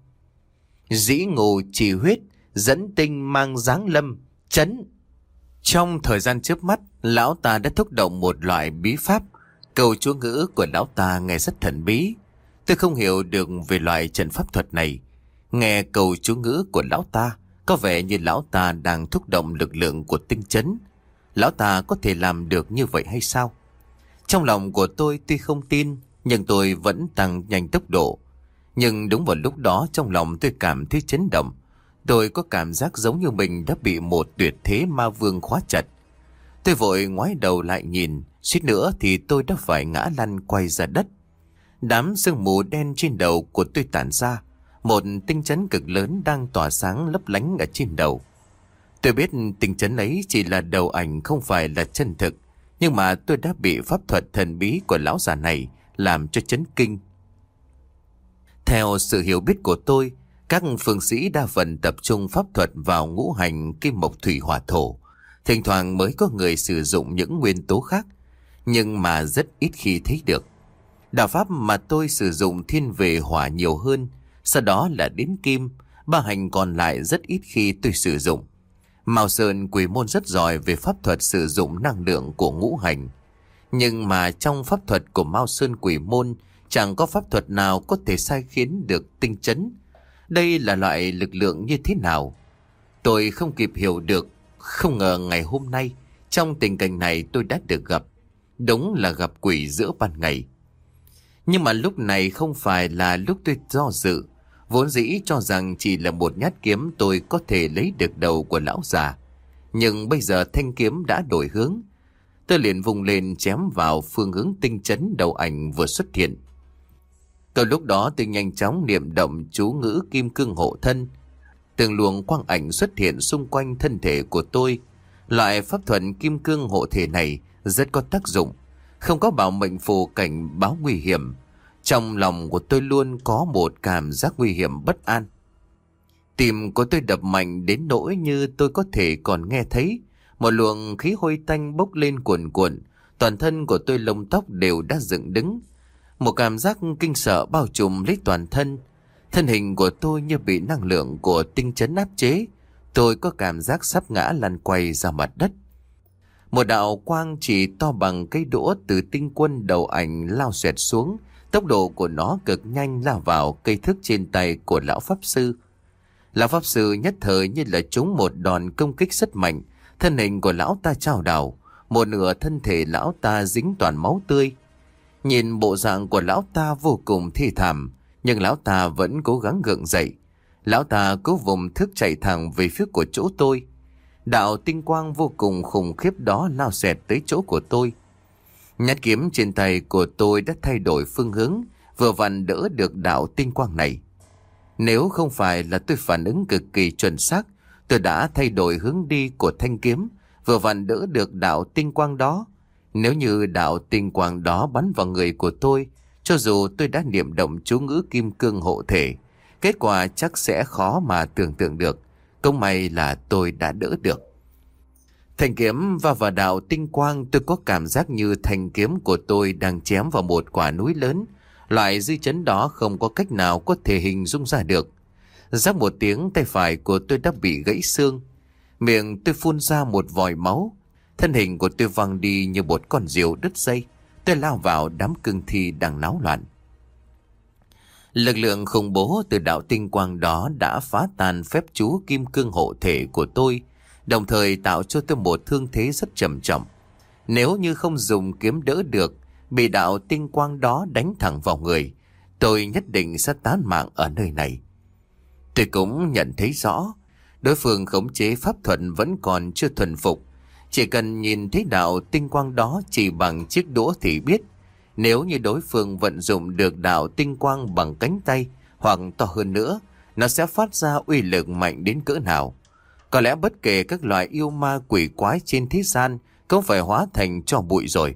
Dĩ ngô trì huyết, dẫn tinh mang giáng lâm, chấn. Trong thời gian chớp mắt, lão ta đã thúc động một loại bí pháp. Câu chú ngữ của lão ta nghe rất thần bí. Tôi không hiểu được về loại trận pháp thuật này. Nghe câu chú ngữ của lão ta, có vẻ như lão ta đang thúc động lực lượng của tinh chấn. Lão ta có thể làm được như vậy hay sao? Trong lòng của tôi tuy không tin, nhưng tôi vẫn tăng nhanh tốc độ. Nhưng đúng vào lúc đó trong lòng tôi cảm thấy chấn động. Tôi có cảm giác giống như mình đã bị một tuyệt thế ma vương khóa chặt. Tôi vội ngoái đầu lại nhìn, suýt nữa thì tôi đã phải ngã lăn quay ra đất. Đám sương mù đen trên đầu của tôi tản ra, một tinh chấn cực lớn đang tỏa sáng lấp lánh ở trên đầu. Tôi biết tinh chấn ấy chỉ là đầu ảnh, không phải là chân thực, nhưng mà tôi đã bị pháp thuật thần bí của lão già này làm cho chấn kinh. Theo sự hiểu biết của tôi, các phương sĩ đa phần tập trung pháp thuật vào ngũ hành kim mộc thủy hỏa thổ. Thỉnh thoảng mới có người sử dụng những nguyên tố khác, nhưng mà rất ít khi thấy được. Đạo pháp mà tôi sử dụng thiên về hỏa nhiều hơn, sau đó là đến kim, ba hành còn lại rất ít khi tôi sử dụng. Mao Sơn Quỷ Môn rất giỏi về pháp thuật sử dụng năng lượng của ngũ hành. Nhưng mà trong pháp thuật của Mao Sơn Quỷ Môn, chẳng có pháp thuật nào có thể sai khiến được tinh chấn. Đây là loại lực lượng như thế nào? Tôi không kịp hiểu được. Không ngờ ngày hôm nay, trong tình cảnh này tôi đã được gặp. Đúng là gặp quỷ giữa ban ngày. Nhưng mà lúc này không phải là lúc tôi do dự. Vốn dĩ cho rằng chỉ là một nhát kiếm tôi có thể lấy được đầu của lão già. Nhưng bây giờ thanh kiếm đã đổi hướng. Tôi liền vùng lên chém vào phương hướng tinh chấn đầu ảnh vừa xuất hiện. Từ lúc đó tôi nhanh chóng niệm động chú ngữ kim cương hộ thân. Từng luồng quang ảnh xuất hiện xung quanh thân thể của tôi. Loại pháp thuật kim cương hộ thể này rất có tác dụng, không có bảo mệnh phù cảnh báo nguy hiểm. Trong lòng của tôi luôn có một cảm giác nguy hiểm bất an. Tim của tôi đập mạnh đến nỗi như tôi có thể còn nghe thấy. Một luồng khí hôi tanh bốc lên cuồn cuộn, toàn thân của tôi lông tóc đều đã dựng đứng. Một cảm giác kinh sợ bao trùm lấy toàn thân. Thân hình của tôi như bị năng lượng của tinh chấn áp chế. Tôi có cảm giác sắp ngã lăn quay ra mặt đất. Một đạo quang chỉ to bằng cây đũa từ tinh quân đầu ảnh lao xoẹt xuống. Tốc độ của nó cực nhanh lao vào cây thước trên tay của lão pháp sư. Lão pháp sư nhất thời như là trúng một đòn công kích rất mạnh. Thân hình của lão ta chao đảo. Một nửa thân thể lão ta dính toàn máu tươi. Nhìn bộ dạng của lão ta vô cùng thê thảm, nhưng lão ta vẫn cố gắng gượng dậy. Lão ta cố vùng thức chạy thẳng về phía của chỗ tôi. Đạo tinh quang vô cùng khủng khiếp đó lao xẹt tới chỗ của tôi. Nhát kiếm trên tay của tôi đã thay đổi phương hướng, vừa vặn đỡ được đạo tinh quang này. Nếu không phải là tôi phản ứng cực kỳ chuẩn xác, tôi đã thay đổi hướng đi của thanh kiếm, vừa vặn đỡ được đạo tinh quang đó. Nếu như đạo tinh quang đó bắn vào người của tôi, cho dù tôi đã niệm động chú ngữ kim cương hộ thể, kết quả chắc sẽ khó mà tưởng tượng được. Công may là tôi đã đỡ được. Thanh kiếm va vào đạo tinh quang, tôi có cảm giác như thanh kiếm của tôi đang chém vào một quả núi lớn. Loại dư chấn đó không có cách nào có thể hình dung ra được. Rắc một tiếng, tay phải của tôi đã bị gãy xương. Miệng tôi phun ra một vòi máu. Thân hình của tôi văng đi như một con diều đứt dây. Tôi lao vào đám cương thi đang náo loạn. Lực lượng khủng bố từ đạo tinh quang đó đã phá tan phép chú kim cương hộ thể của tôi, đồng thời tạo cho tôi một thương thế rất trầm trọng. Nếu như không dùng kiếm đỡ được, bị đạo tinh quang đó đánh thẳng vào người, tôi nhất định sẽ tán mạng ở nơi này. Tôi cũng nhận thấy rõ, đối phương khống chế pháp thuật vẫn còn chưa thuần phục. Chỉ cần nhìn thấy đạo tinh quang đó chỉ bằng chiếc đũa thì biết, nếu như đối phương vận dụng được đạo tinh quang bằng cánh tay hoặc to hơn nữa, nó sẽ phát ra uy lực mạnh đến cỡ nào. Có lẽ bất kể các loại yêu ma quỷ quái trên thế gian cũng phải hóa thành tro bụi rồi.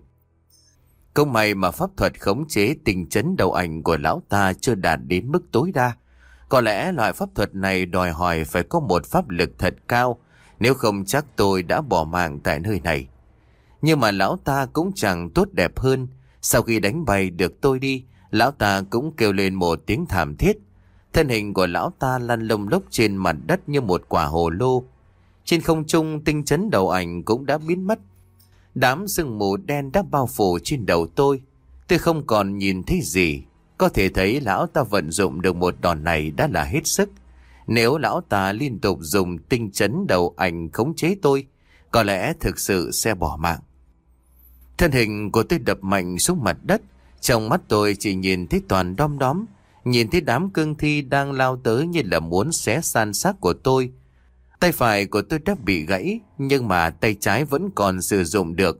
Không may mà pháp thuật khống chế tinh chấn đầu ảnh của lão ta chưa đạt đến mức tối đa. Có lẽ loại pháp thuật này đòi hỏi phải có một pháp lực thật cao, nếu không chắc tôi đã bỏ mạng tại nơi này. Nhưng mà lão ta cũng chẳng tốt đẹp hơn. Sau khi đánh bay được tôi đi, lão ta cũng kêu lên một tiếng thảm thiết. Thân hình của lão ta lăn lông lốc trên mặt đất như một quả hồ lô. Trên không trung, tinh chấn đầu ảnh cũng đã biến mất. Đám sương mù đen đã bao phủ trên đầu tôi. Tôi không còn nhìn thấy gì. Có thể thấy lão ta vận dụng được một đòn này đã là hết sức. Nếu lão ta liên tục dùng tinh chấn đầu ảnh khống chế tôi, có lẽ thực sự sẽ bỏ mạng. Thân hình của tôi đập mạnh xuống mặt đất. Trong mắt tôi chỉ nhìn thấy toàn đom đóm. Nhìn thấy đám cương thi đang lao tới như là muốn xé san xác của tôi. Tay phải của tôi đã bị gãy, nhưng mà tay trái vẫn còn sử dụng được.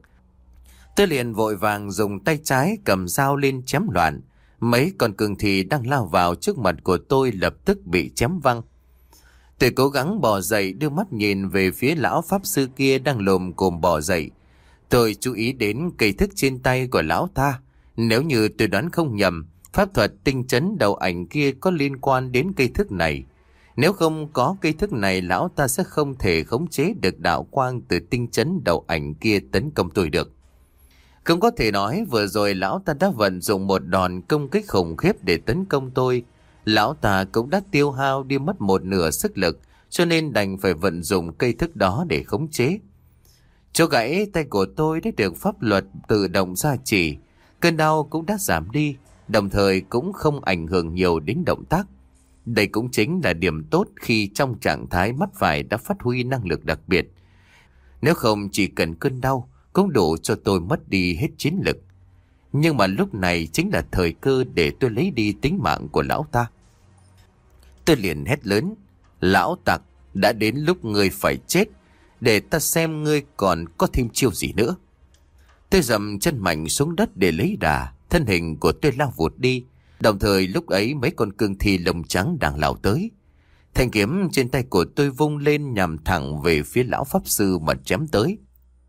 Tôi liền vội vàng dùng tay trái cầm dao lên chém loạn. Mấy con cương thi đang lao vào trước mặt của tôi lập tức bị chém văng. Tôi cố gắng bò dậy, đưa mắt nhìn về phía lão pháp sư kia đang lồm cồm bò dậy. Tôi chú ý đến cây thức trên tay của lão ta. Nếu như tôi đoán không nhầm, pháp thuật tinh chấn đầu ảnh kia có liên quan đến cây thức này. Nếu không có cây thức này, lão ta sẽ không thể khống chế được đạo quang từ tinh chấn đầu ảnh kia tấn công tôi được. Không có thể nói vừa rồi lão ta đã vận dụng một đòn công kích khủng khiếp để tấn công tôi. Lão ta cũng đã tiêu hao đi mất một nửa sức lực, cho nên đành phải vận dụng cây thức đó để khống chế. Chỗ gãy tay của tôi đã được pháp luật tự động gia trì, cơn đau cũng đã giảm đi, đồng thời cũng không ảnh hưởng nhiều đến động tác. Đây cũng chính là điểm tốt khi trong trạng thái mắt phải đã phát huy năng lực đặc biệt. Nếu không chỉ cần cơn đau cũng đủ cho tôi mất đi hết chiến lực. Nhưng mà lúc này chính là thời cơ để tôi lấy đi tính mạng của lão ta. Tôi liền hét lớn: lão tặc, đã đến lúc ngươi phải chết, để ta xem ngươi còn có thêm chiêu gì nữa. Tôi dậm chân mạnh xuống đất để lấy đà, thân hình của tôi lao vụt đi. Đồng thời lúc ấy mấy con cương thi lông trắng đang lao tới. Thanh kiếm trên tay của tôi vung lên nhằm thẳng về phía lão pháp sư mà chém tới.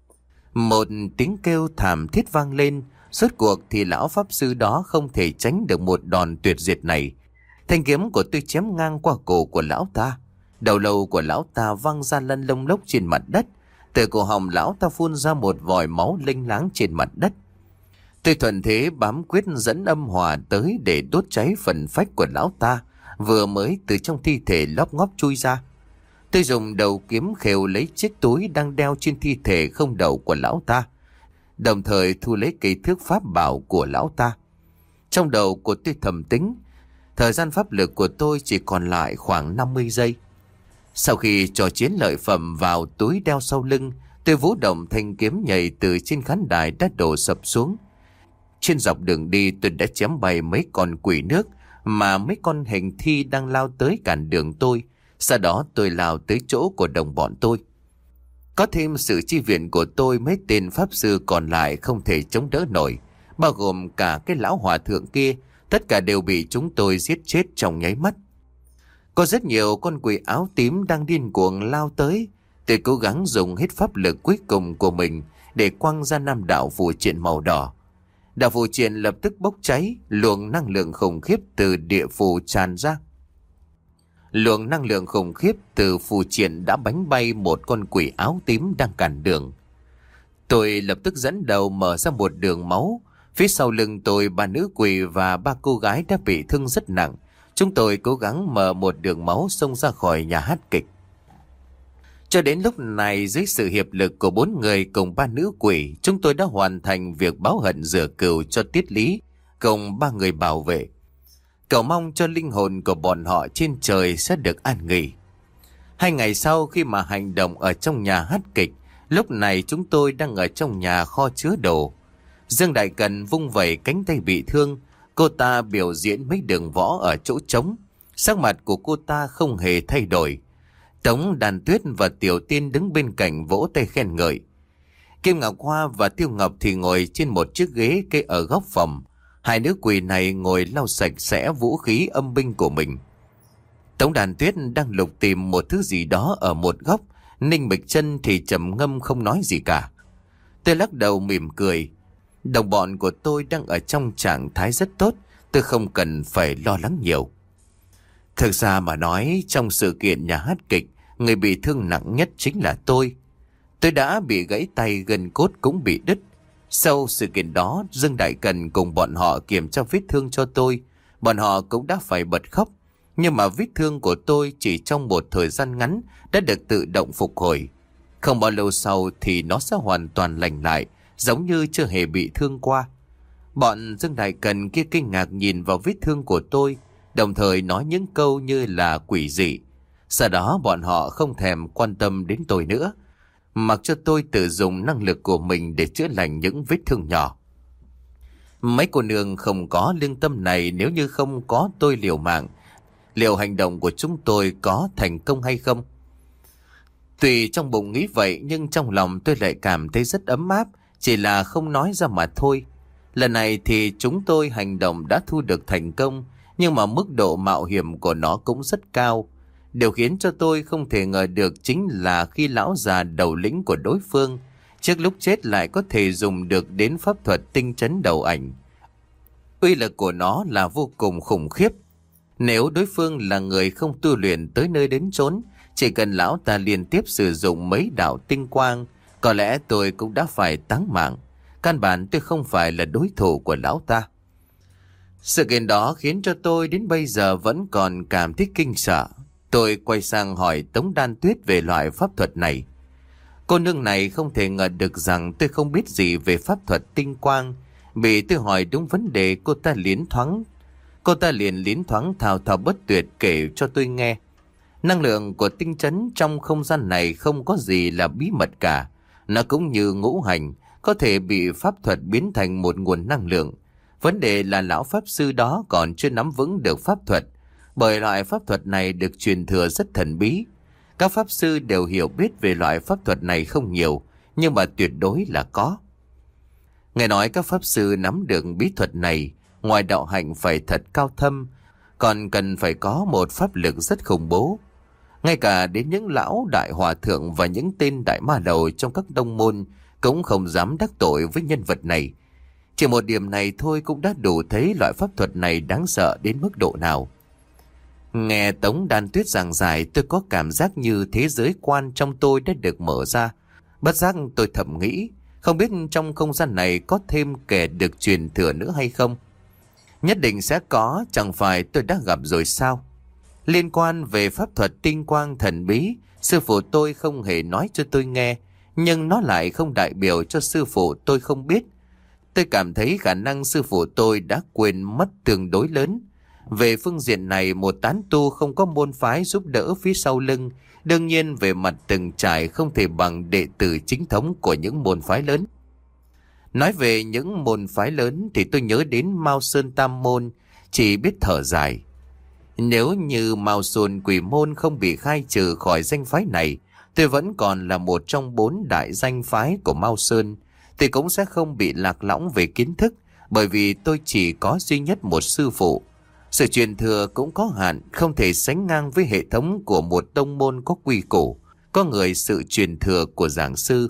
Một tiếng kêu thảm thiết vang lên. Rốt cuộc thì lão pháp sư đó không thể tránh được một đòn tuyệt diệt này. Thanh kiếm của tôi chém ngang qua cổ của lão ta. Đầu lâu của lão ta văng ra lăn lông lốc trên mặt đất. Từ cổ họng lão ta phun ra một vòi máu lênh láng trên mặt đất. Tôi thuận thế bám quyết dẫn âm hỏa tới để đốt cháy phần phách của lão ta vừa mới từ trong thi thể lóp ngóp chui ra. Tôi dùng đầu kiếm khều lấy chiếc túi đang đeo trên thi thể không đầu của lão ta, đồng thời thu lấy cây thước pháp bảo của lão ta. Trong đầu của tôi thầm tính, thời gian pháp lực của tôi chỉ còn lại khoảng năm mươi giây. Sau khi cho chiến lợi phẩm vào túi đeo sau lưng, tôi vũ động thanh kiếm nhảy từ trên khán đài đã đổ sập xuống. Trên dọc đường đi tôi đã chém bay mấy con quỷ nước mà mấy con hình thi đang lao tới cản đường tôi. Sau đó tôi lao tới chỗ của đồng bọn tôi. Có thêm sự chi viện của tôi, mấy tên pháp sư còn lại không thể chống đỡ nổi, bao gồm cả cái lão hòa thượng kia. Tất cả đều bị chúng tôi giết chết trong nháy mắt. Có rất nhiều con quỷ áo tím đang điên cuồng lao tới. Tôi cố gắng dùng hết pháp lực cuối cùng của mình để quăng ra năm đạo phù triện màu đỏ. Đạo phù triện lập tức bốc cháy, luồng năng lượng khủng khiếp từ địa phù tràn ra. Luồng năng lượng khủng khiếp từ phù triện đã bắn bay một con quỷ áo tím đang cản đường. Tôi lập tức dẫn đầu mở ra một đường máu. Phía sau lưng tôi, ba nữ quỷ và ba cô gái đã bị thương rất nặng. Chúng tôi cố gắng mở một đường máu xông ra khỏi nhà hát kịch. Cho đến lúc này, dưới sự hiệp lực của bốn người cùng ba nữ quỷ, chúng tôi đã hoàn thành việc báo hận rửa cừu cho Tiết Lý cùng ba người bảo vệ. Cầu mong cho linh hồn của bọn họ trên trời sẽ được an nghỉ. Hai ngày sau, khi mà hành động ở trong nhà hát kịch, lúc này chúng tôi đang ở trong nhà kho chứa đồ. Dương Đại Cần vung vẩy cánh tay bị thương. Cô ta biểu diễn mấy đường võ ở chỗ trống. Sắc mặt của cô ta không hề thay đổi. Tống Đàn Tuyết và Tiểu Tiên đứng bên cạnh vỗ tay khen ngợi. Kim Ngọc Hoa và Tiêu Ngọc thì ngồi trên một chiếc ghế kê ở góc phòng. Hai nữ quỷ này ngồi lau sạch sẽ vũ khí âm binh của mình. Tống Đàn Tuyết đang lục tìm một thứ gì đó ở một góc. Ninh Bịch Chân thì trầm ngâm không nói gì cả. Tôi lắc đầu mỉm cười. Đồng bọn của tôi đang ở trong trạng thái rất tốt, tôi không cần phải lo lắng nhiều. Thực ra mà nói, trong sự kiện nhà hát kịch, người bị thương nặng nhất chính là tôi. Tôi đã bị gãy tay, gân cốt cũng bị đứt. Sau sự kiện đó, Dương Đại Cần cùng bọn họ kiểm tra vết thương cho tôi. Bọn họ cũng đã phải bật khóc. Nhưng mà vết thương của tôi chỉ trong một thời gian ngắn đã được tự động phục hồi. Không bao lâu sau thì nó sẽ hoàn toàn lành lại, giống như chưa hề bị thương qua. Bọn Dương Đại Cần kia kinh ngạc nhìn vào vết thương của tôi, đồng thời nói những câu như là quỷ dị. Sau đó bọn họ không thèm quan tâm đến tôi nữa, mặc cho tôi tự dùng năng lực của mình để chữa lành những vết thương nhỏ. Mấy cô nương không có lương tâm này, nếu như không có tôi liều mạng, liệu hành động của chúng tôi có thành công hay không? Tuy trong bụng nghĩ vậy, nhưng trong lòng tôi lại cảm thấy rất ấm áp, chỉ là không nói ra mà thôi. Lần này thì chúng tôi hành động đã thu được thành công, nhưng mà mức độ mạo hiểm của nó cũng rất cao. Điều khiến cho tôi không thể ngờ được chính là khi lão già đầu lĩnh của đối phương trước lúc chết lại có thể dùng được đến pháp thuật tinh trấn đầu ảnh. Uy lực của nó là vô cùng khủng khiếp. Nếu đối phương là người không tu luyện tới nơi đến chốn, chỉ cần lão ta liên tiếp sử dụng mấy đạo tinh quang, có lẽ tôi cũng đã phải táng mạng. Căn bản tôi không phải là đối thủ của lão ta. Sự kiện đó khiến cho tôi đến bây giờ vẫn còn cảm thấy kinh sợ. Tôi quay sang hỏi Tống Đan Tuyết về loại pháp thuật này. Cô nương này không thể ngờ được rằng tôi không biết gì về pháp thuật tinh quang. Vì tôi hỏi đúng vấn đề, cô ta liến thoáng. Cô ta liền liến thoáng thao thao bất tuyệt kể cho tôi nghe. Năng lượng của tinh trấn trong không gian này không có gì là bí mật cả. Nó cũng như ngũ hành, có thể bị pháp thuật biến thành một nguồn năng lượng. Vấn đề là lão pháp sư đó còn chưa nắm vững được pháp thuật, bởi loại pháp thuật này được truyền thừa rất thần bí. Các pháp sư đều hiểu biết về loại pháp thuật này không nhiều, nhưng mà tuyệt đối là có. Nghe nói các pháp sư nắm được bí thuật này, ngoài đạo hạnh phải thật cao thâm, còn cần phải có một pháp lực rất khủng bố. Ngay cả đến những lão đại hòa thượng và những tên đại ma đầu trong các tông môn cũng không dám đắc tội với nhân vật này. Chỉ một điểm này thôi cũng đã đủ thấy loại pháp thuật này đáng sợ đến mức độ nào. Nghe Tống Đan Tuyết giảng giải, tôi có cảm giác như thế giới quan trong tôi đã được mở ra. Bất giác tôi thầm nghĩ, không biết trong không gian này có thêm kẻ được truyền thừa nữa hay không? Nhất định sẽ có, chẳng phải tôi đã gặp rồi sao? Liên quan về pháp thuật tinh quang thần bí, sư phụ tôi không hề nói cho tôi nghe, nhưng nó lại không đại biểu cho sư phụ tôi không biết. Tôi cảm thấy khả năng sư phụ tôi đã quên mất tương đối lớn. Về phương diện này, một tán tu không có môn phái giúp đỡ phía sau lưng, đương nhiên về mặt từng trải không thể bằng đệ tử chính thống của những môn phái lớn. Nói về những môn phái lớn thì tôi nhớ đến Mao Sơn Tam Môn, chỉ biết thở dài. Nếu như Mao Sơn Quỷ Môn không bị khai trừ khỏi danh phái này, tôi vẫn còn là một trong bốn đại danh phái của Mao Sơn, thì cũng sẽ không bị lạc lõng về kiến thức, bởi vì tôi chỉ có duy nhất một sư phụ. Sự truyền thừa cũng có hạn, không thể sánh ngang với hệ thống của một tông môn có quy củ, có người sự truyền thừa của giảng sư.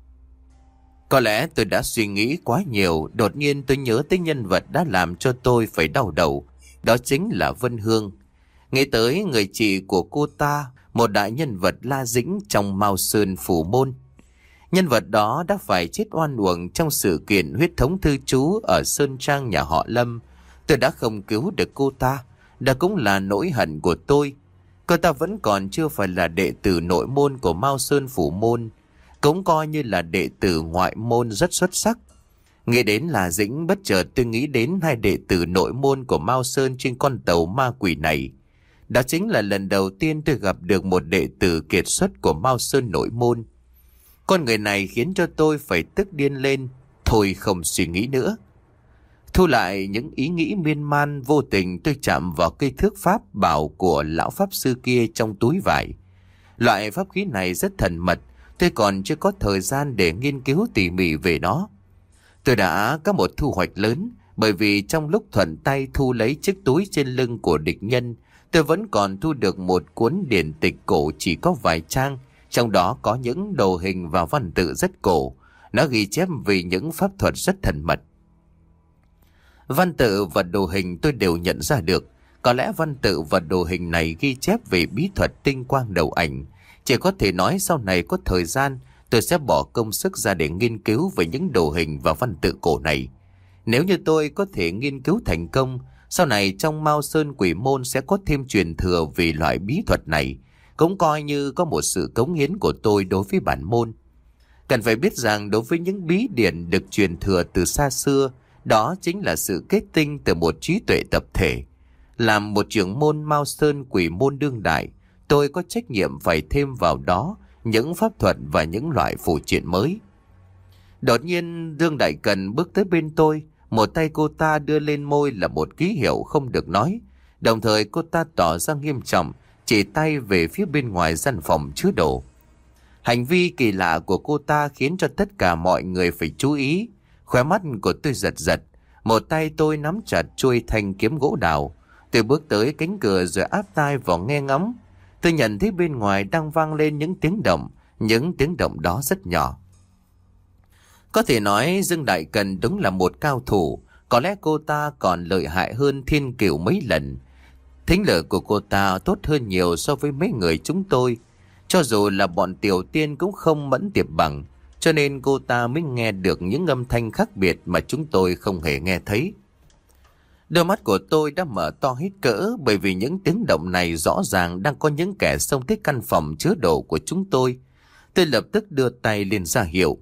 Có lẽ tôi đã suy nghĩ quá nhiều, đột nhiên tôi nhớ tới nhân vật đã làm cho tôi phải đau đầu, đó chính là Vân Hương. Nghĩ tới người chị của cô ta, một đại nhân vật la dĩnh trong Mao Sơn Phủ Môn. Nhân vật đó đã phải chết oan uổng trong sự kiện huyết thống thư trú ở Sơn Trang nhà họ Lâm. Tôi đã không cứu được cô ta, đó cũng là nỗi hận của tôi. Cô ta vẫn còn chưa phải là đệ tử nội môn của Mao Sơn Phủ Môn, cũng coi như là đệ tử ngoại môn rất xuất sắc. Nghĩ đến là Dĩnh, bất chợt tôi nghĩ đến hai đệ tử nội môn của Mao Sơn trên con tàu ma quỷ này. Đó chính là lần đầu tiên tôi gặp được một đệ tử kiệt xuất của Mao Sơn nội môn. Con người này khiến cho tôi phải tức điên lên, thôi không suy nghĩ nữa. Thu lại những ý nghĩ miên man, vô tình tôi chạm vào cây thước pháp bảo của lão pháp sư kia trong túi vải. Loại pháp khí này rất thần mật, tôi còn chưa có thời gian để nghiên cứu tỉ mỉ về nó. Tôi đã có một thu hoạch lớn, bởi vì trong lúc thuận tay thu lấy chiếc túi trên lưng của địch nhân, tôi vẫn còn thu được một cuốn điển tịch cổ chỉ có vài trang, trong đó có những đồ hình và văn tự rất cổ. Nó ghi chép về những pháp thuật rất thần mật. Văn tự và đồ hình tôi đều nhận ra được. Có lẽ văn tự và đồ hình này ghi chép về bí thuật tinh quang đầu ảnh. Chỉ có thể nói sau này có thời gian, tôi sẽ bỏ công sức ra để nghiên cứu về những đồ hình và văn tự cổ này. Nếu như tôi có thể nghiên cứu thành công, sau này trong Mao Sơn Quỷ Môn sẽ có thêm truyền thừa về loại bí thuật này, cũng coi như có một sự cống hiến của tôi đối với bản môn. Cần phải biết rằng đối với những bí điển được truyền thừa từ xa xưa, đó chính là sự kết tinh từ một trí tuệ tập thể. Làm một trưởng môn Mao Sơn Quỷ Môn đương đại, tôi có trách nhiệm phải thêm vào đó những pháp thuật và những loại phù triện mới. Đột nhiên Dương Đại Cần bước tới bên tôi, một tay cô ta đưa lên môi là một ký hiệu không được nói. Đồng thời cô ta tỏ ra nghiêm trọng, chỉ tay về phía bên ngoài gian phòng chứa đồ. Hành vi kỳ lạ của cô ta khiến cho tất cả mọi người phải chú ý. Khóe mắt của tôi giật giật, một tay tôi nắm chặt chuôi thanh kiếm gỗ đào. Tôi bước tới cánh cửa rồi áp tai vào nghe ngóng. Tôi nhận thấy bên ngoài đang vang lên những tiếng động, những tiếng động đó rất nhỏ. Có thể nói Dương Đại Cần đúng là một cao thủ, có lẽ cô ta còn lợi hại hơn Thiên Cửu mấy lần. Thính lực của cô ta tốt hơn nhiều so với mấy người chúng tôi. Cho dù là bọn tiểu tiên cũng không mẫn tiệp bằng, cho nên cô ta mới nghe được những âm thanh khác biệt mà chúng tôi không hề nghe thấy. Đôi mắt của tôi đã mở to hết cỡ, bởi vì những tiếng động này rõ ràng đang có những kẻ xông tới căn phòng chứa đồ của chúng tôi. Tôi lập tức đưa tay lên ra hiệu.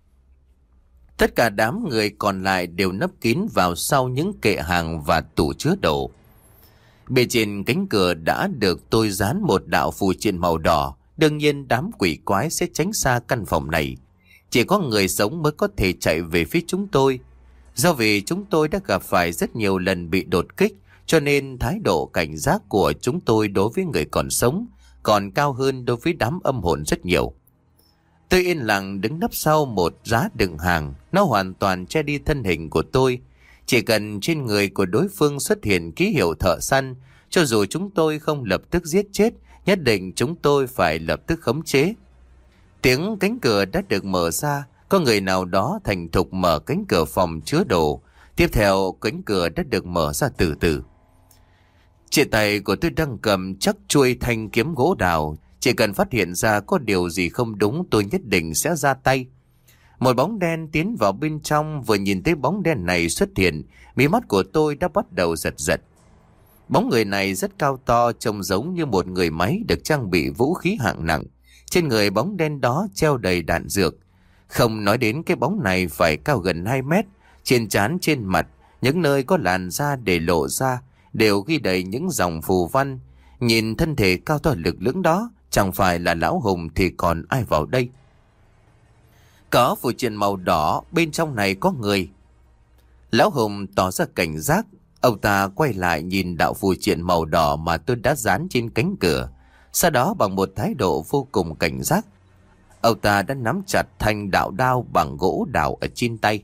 Tất cả đám người còn lại đều nấp kín vào sau những kệ hàng và tủ chứa đồ. Bề trên cánh cửa đã được tôi dán một đạo phù triện màu đỏ. Đương nhiên đám quỷ quái sẽ tránh xa căn phòng này. Chỉ có người sống mới có thể chạy về phía chúng tôi. Do vì chúng tôi đã gặp phải rất nhiều lần bị đột kích, cho nên thái độ cảnh giác của chúng tôi đối với người còn sống còn cao hơn đối với đám âm hồn rất nhiều. Tôi yên lặng đứng nấp sau một giá đựng hàng. Nó hoàn toàn che đi thân hình của tôi. Chỉ cần trên người của đối phương xuất hiện ký hiệu thợ săn, cho dù chúng tôi không lập tức giết chết, nhất định chúng tôi phải lập tức khống chế. Tiếng cánh cửa đã được mở ra. Có người nào đó thành thục mở cánh cửa phòng chứa đồ. Tiếp theo cánh cửa đã được mở ra từ từ. Trên tay của tôi đang cầm chắc chuôi thanh kiếm gỗ đào. Chỉ cần phát hiện ra có điều gì không đúng, tôi nhất định sẽ ra tay. Một bóng đen tiến vào bên trong. Vừa nhìn thấy bóng đen này xuất hiện, mí mắt của tôi đã bắt đầu giật giật. Bóng người này rất cao to, trông giống như một người máy được trang bị vũ khí hạng nặng. Trên người bóng đen đó treo đầy đạn dược. Không nói đến cái bóng này phải cao gần hai mét. Trên trán, trên mặt, những nơi có làn da để lộ ra đều ghi đầy những dòng phù văn. Nhìn thân thể cao to lực lưỡng đó, chẳng phải là lão hùng thì còn ai vào đây. Có phù triện màu đỏ, bên trong này có người. Lão hùng tỏ ra cảnh giác. Ông ta quay lại nhìn đạo phù triện màu đỏ mà tôi đã dán trên cánh cửa. Sau đó bằng một thái độ vô cùng cảnh giác, ông ta đã nắm chặt thanh đạo đao bằng gỗ đào ở trên tay.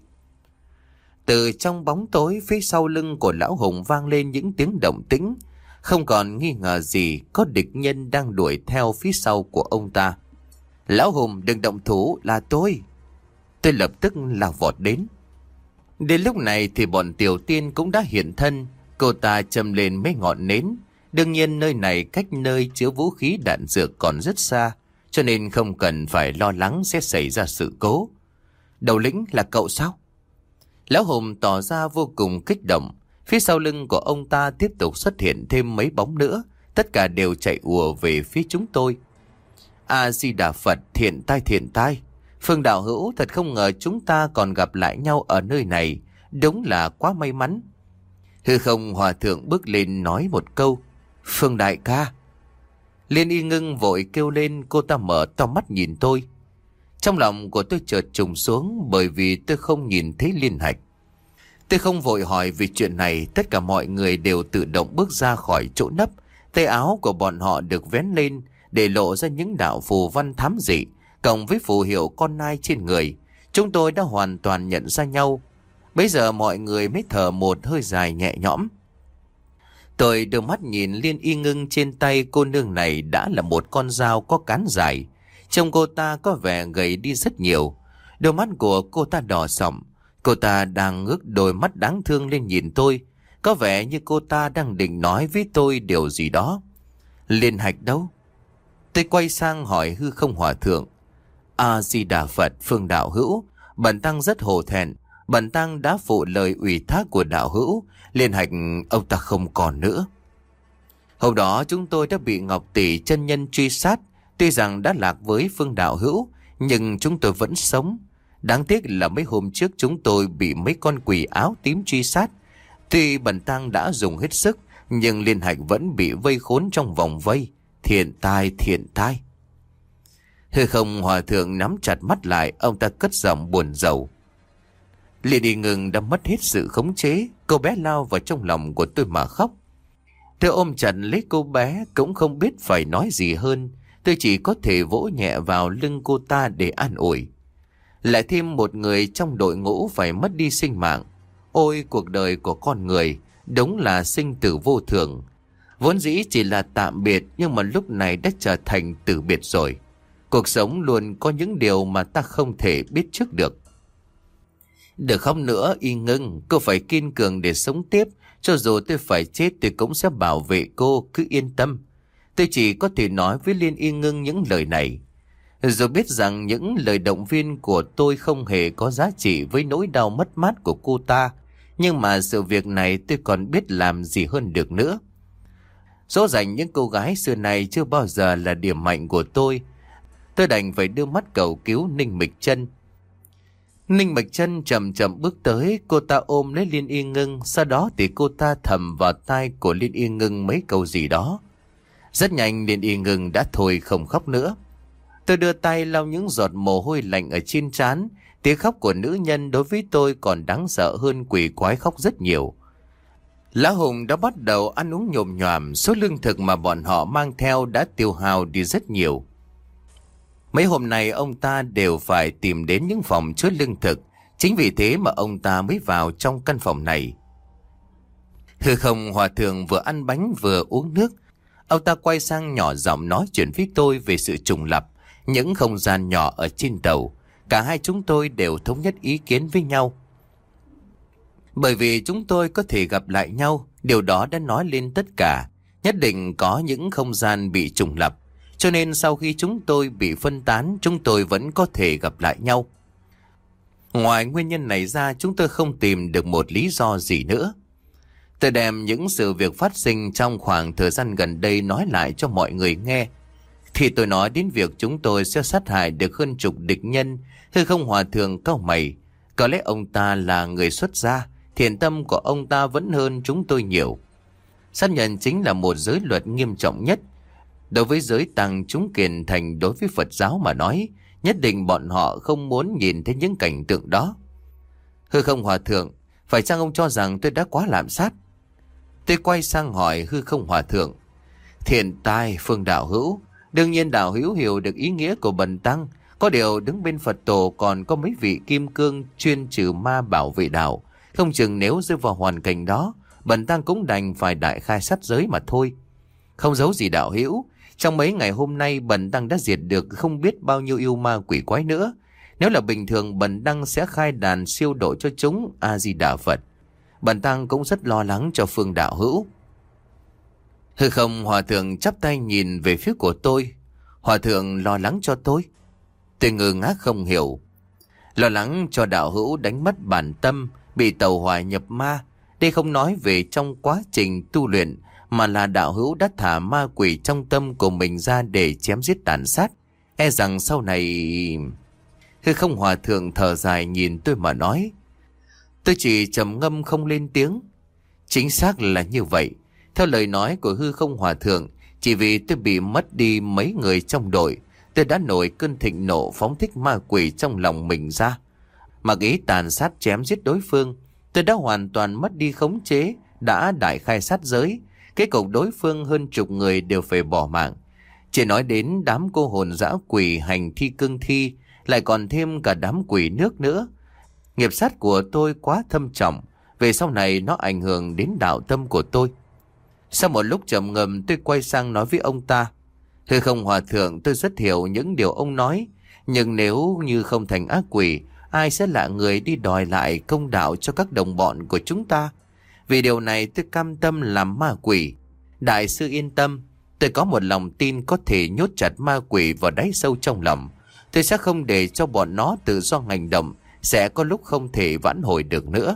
Từ trong bóng tối phía sau lưng của lão Hùng vang lên những tiếng động tĩnh. Không còn nghi ngờ gì có địch nhân đang đuổi theo phía sau của ông ta. Lão Hùng, đừng động thủ, là tôi. Tôi lập tức lao vọt đến. Đến lúc này thì bọn Tiểu Tiên cũng đã hiện thân. Cô ta châm lên mấy ngọn nến. Đương nhiên nơi này cách nơi chứa vũ khí đạn dược còn rất xa, cho nên không cần phải lo lắng sẽ xảy ra sự cố. Đầu lĩnh là cậu sao? Lão Hùng tỏ ra vô cùng kích động. Phía sau lưng của ông ta tiếp tục xuất hiện thêm mấy bóng nữa. Tất cả đều chạy ùa về phía chúng tôi. A-di-đà Phật, thiện tai thiện tai. Phương đạo hữu, thật không ngờ chúng ta còn gặp lại nhau ở nơi này. Đúng là quá may mắn. Hư Không Hòa Thượng bước lên nói một câu. Phương đại ca. Liên Y Ngưng vội kêu lên, cô ta mở to mắt nhìn tôi. Trong lòng của tôi chợt trùng xuống bởi vì tôi không nhìn thấy Liên Hạch. Tôi không vội hỏi về chuyện này, tất cả mọi người đều tự động bước ra khỏi chỗ nấp. Tay áo của bọn họ được vén lên để lộ ra những đạo phù văn thám dị, cộng với phù hiệu con nai trên người. Chúng tôi đã hoàn toàn nhận ra nhau. Bây giờ mọi người mới thở một hơi dài nhẹ nhõm. Tôi đưa mắt nhìn Liên Y Ngưng, trên tay cô nương này đã là một con dao có cán dài. Trông cô ta có vẻ gầy đi rất nhiều. Đôi mắt của cô ta đỏ sậm. Cô ta đang ngước đôi mắt đáng thương lên nhìn tôi. Có vẻ như cô ta đang định nói với tôi điều gì đó. Liên Hạch đâu? Tôi quay sang hỏi Hư Không Hòa Thượng. A-di-đà Phật, Phương đạo hữu, bần tăng rất hổ thẹn. Bần tăng đã phụ lời ủy thác của đạo hữu. Liên Hạch ông ta không còn nữa. Hôm đó chúng tôi đã bị Ngọc Tỷ chân nhân truy sát. Tuy rằng đã lạc với Phương đạo hữu, nhưng chúng tôi vẫn sống. Đáng tiếc là mấy hôm trước chúng tôi bị mấy con quỷ áo tím truy sát. Tuy bần tăng đã dùng hết sức, nhưng Liên Hạch vẫn bị vây khốn trong vòng vây. Thiện tai, thiện tai. Hư Không Hòa Thượng nắm chặt mắt lại, ông ta cất giọng buồn rầu. Liên Y Ngưng đã mất hết sự khống chế. Cô bé lao vào trong lòng của tôi mà khóc. Tôi ôm chặt lấy cô bé, cũng không biết phải nói gì hơn. Tôi chỉ có thể vỗ nhẹ vào lưng cô ta để an ủi. Lại thêm một người trong đội ngũ phải mất đi sinh mạng. Ôi, cuộc đời của con người đúng là sinh tử vô thường. Vốn dĩ chỉ là tạm biệt, nhưng mà lúc này đã trở thành tử biệt rồi. Cuộc sống luôn có những điều mà ta không thể biết trước được. Được không nữa, Y Ngưng, cô phải kiên cường để sống tiếp. Cho dù tôi phải chết tôi cũng sẽ bảo vệ cô, cứ yên tâm. Tôi chỉ có thể nói với Liên Y Ngưng những lời này. Dù biết rằng những lời động viên của tôi không hề có giá trị với nỗi đau mất mát của cô ta, nhưng mà sự việc này tôi còn biết làm gì hơn được nữa. Dỗ dành những cô gái xưa này chưa bao giờ là điểm mạnh của tôi. Tôi đành phải đưa mắt cầu cứu Ninh Mịch Chân. Ninh Mịch Chân chậm chậm bước tới, cô ta ôm lấy Liên Y Ngưng, sau đó thì cô ta thầm vào tai của Liên Y Ngưng mấy câu gì đó. Rất nhanh Liên Y Ngưng đã thôi không khóc nữa. Tôi đưa tay lau những giọt mồ hôi lạnh ở trên trán. Tiếng khóc của nữ nhân đối với tôi còn đáng sợ hơn quỷ quái khóc rất nhiều. Lão Hùng đã bắt đầu ăn uống nhồm nhoàm, số lương thực mà bọn họ mang theo đã tiêu hao đi rất nhiều. Mấy hôm nay ông ta đều phải tìm đến những phòng chứa lương thực, chính vì thế mà ông ta mới vào trong căn phòng này. Hư Không Hòa Thượng vừa ăn bánh vừa uống nước. Ông ta quay sang nhỏ giọng nói chuyện với tôi về sự trùng lập, những không gian nhỏ ở trên tàu. Cả hai chúng tôi đều thống nhất ý kiến với nhau. Bởi vì chúng tôi có thể gặp lại nhau, điều đó đã nói lên tất cả. Nhất định có những không gian bị trùng lập. Cho nên sau khi chúng tôi bị phân tán, chúng tôi vẫn có thể gặp lại nhau. Ngoài nguyên nhân này ra, chúng tôi không tìm được một lý do gì nữa. Tôi đem những sự việc phát sinh trong khoảng thời gian gần đây nói lại cho mọi người nghe. Thì tôi nói đến việc chúng tôi sẽ sát hại được hơn chục địch nhân. Hư Không Hòa Thượng cau mày. Có lẽ ông ta là người xuất gia, thiện tâm của ông ta vẫn hơn chúng tôi nhiều. Sát nhân chính là một giới luật nghiêm trọng nhất. Đối với giới tăng chúng kiền thành, đối với Phật giáo mà nói, nhất định bọn họ không muốn nhìn thấy những cảnh tượng đó. Hư Không Hòa Thượng, phải chăng ông cho rằng tôi đã quá lạm sát? Tôi quay sang hỏi Hư Không Hòa Thượng. Thiện tai, Phương đạo hữu, đương nhiên đạo hữu hiểu được ý nghĩa của bần tăng. Có điều đứng bên Phật tổ còn có mấy vị kim cương chuyên trừ ma bảo vệ đạo. Không chừng nếu rơi vào hoàn cảnh đó, bần tăng cũng đành phải đại khai sát giới mà thôi. Không giấu gì đạo hữu, trong mấy ngày hôm nay bần tăng đã diệt được không biết bao nhiêu yêu ma quỷ quái nữa. Nếu là bình thường bần tăng sẽ khai đàn siêu độ cho chúng. A Di Đà Phật. Bần tăng cũng rất lo lắng cho Phương đạo hữu. Hư Không Hòa thượng chắp tay nhìn về phía của tôi. Hòa thượng lo lắng cho tôi? Tôi ngơ ngác không hiểu. Lo lắng cho đạo hữu đánh mất bản tâm, bị tàu hỏa nhập ma. Đây không nói về trong quá trình tu luyện, mà là đạo hữu đã thả ma quỷ trong tâm của mình ra để chém giết tàn sát. E rằng sau này... Hư Không Hòa thượng thở dài nhìn tôi mà nói. Tôi chỉ trầm ngâm không lên tiếng. Chính xác là như vậy. Theo lời nói của Hư Không Hòa thượng, chỉ vì tôi bị mất đi mấy người trong đội, tôi đã nổi cơn thịnh nộ phóng thích ma quỷ trong lòng mình ra. Mặc ý tàn sát chém giết đối phương, tôi đã hoàn toàn mất đi khống chế, đã đại khai sát giới. Kết cục đối phương hơn chục người đều phải bỏ mạng. Chỉ nói đến đám cô hồn dã quỷ hành thi cương thi, lại còn thêm cả đám quỷ nước nữa. Nghiệp sát của tôi quá thâm trọng, về sau này nó ảnh hưởng đến đạo tâm của tôi. Sau một lúc trầm ngâm, tôi quay sang nói với ông ta. Hư Không Hòa thượng, tôi rất hiểu những điều ông nói, nhưng nếu như không thành ác quỷ, ai sẽ là người đi đòi lại công đạo cho các đồng bọn của chúng ta? Vì điều này tôi cam tâm làm ma quỷ. Đại sư yên tâm, tôi có một lòng tin có thể nhốt chặt ma quỷ vào đáy sâu trong lòng. Tôi sẽ không để cho bọn nó tự do hành động, sẽ có lúc không thể vãn hồi được nữa.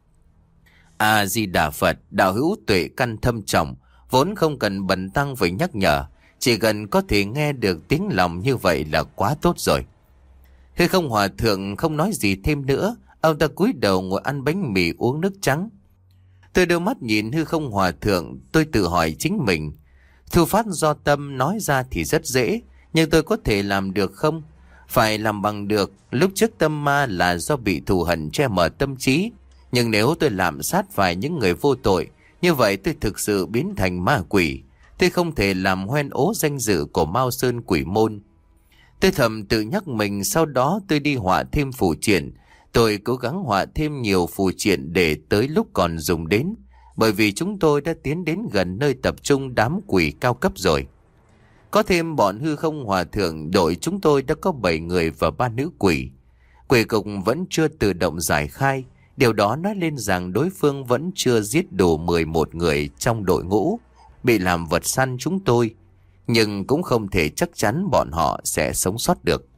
A Di Đà Phật. Đạo hữu tuệ căn thâm trọng, vốn không cần bần tăng phải nhắc nhở, chỉ cần có thể nghe được tiếng lòng như vậy là quá tốt rồi. Hư Không Hòa thượng không nói gì thêm nữa, ông ta cúi đầu ngồi ăn bánh mì uống nước trắng. Tôi đưa mắt nhìn Hư Không Hòa thượng, tôi tự hỏi chính mình. Thu phát do tâm nói ra thì rất dễ, nhưng tôi có thể làm được không? Phải làm bằng được. Lúc trước tâm ma là do bị thù hận che mờ tâm trí, nhưng nếu tôi làm sát phải những người vô tội, như vậy tôi thực sự biến thành ma quỷ. Tôi không thể làm hoen ố danh dự của Mao Sơn Quỷ Môn. Tôi thầm tự nhắc mình, sau đó tôi đi họa thêm phù triện. Tôi cố gắng họa thêm nhiều phù triện để tới lúc còn dùng đến, bởi vì chúng tôi đã tiến đến gần nơi tập trung đám quỷ cao cấp rồi. Có thêm bọn Hư Không Hòa thượng, đội chúng tôi đã có bảy người và ba nữ quỷ. Quỷ cục vẫn chưa tự động giải khai. Điều đó nói lên rằng đối phương vẫn chưa giết đủ mười một người trong đội ngũ bị làm vật săn chúng tôi, nhưng cũng không thể chắc chắn bọn họ sẽ sống sót được.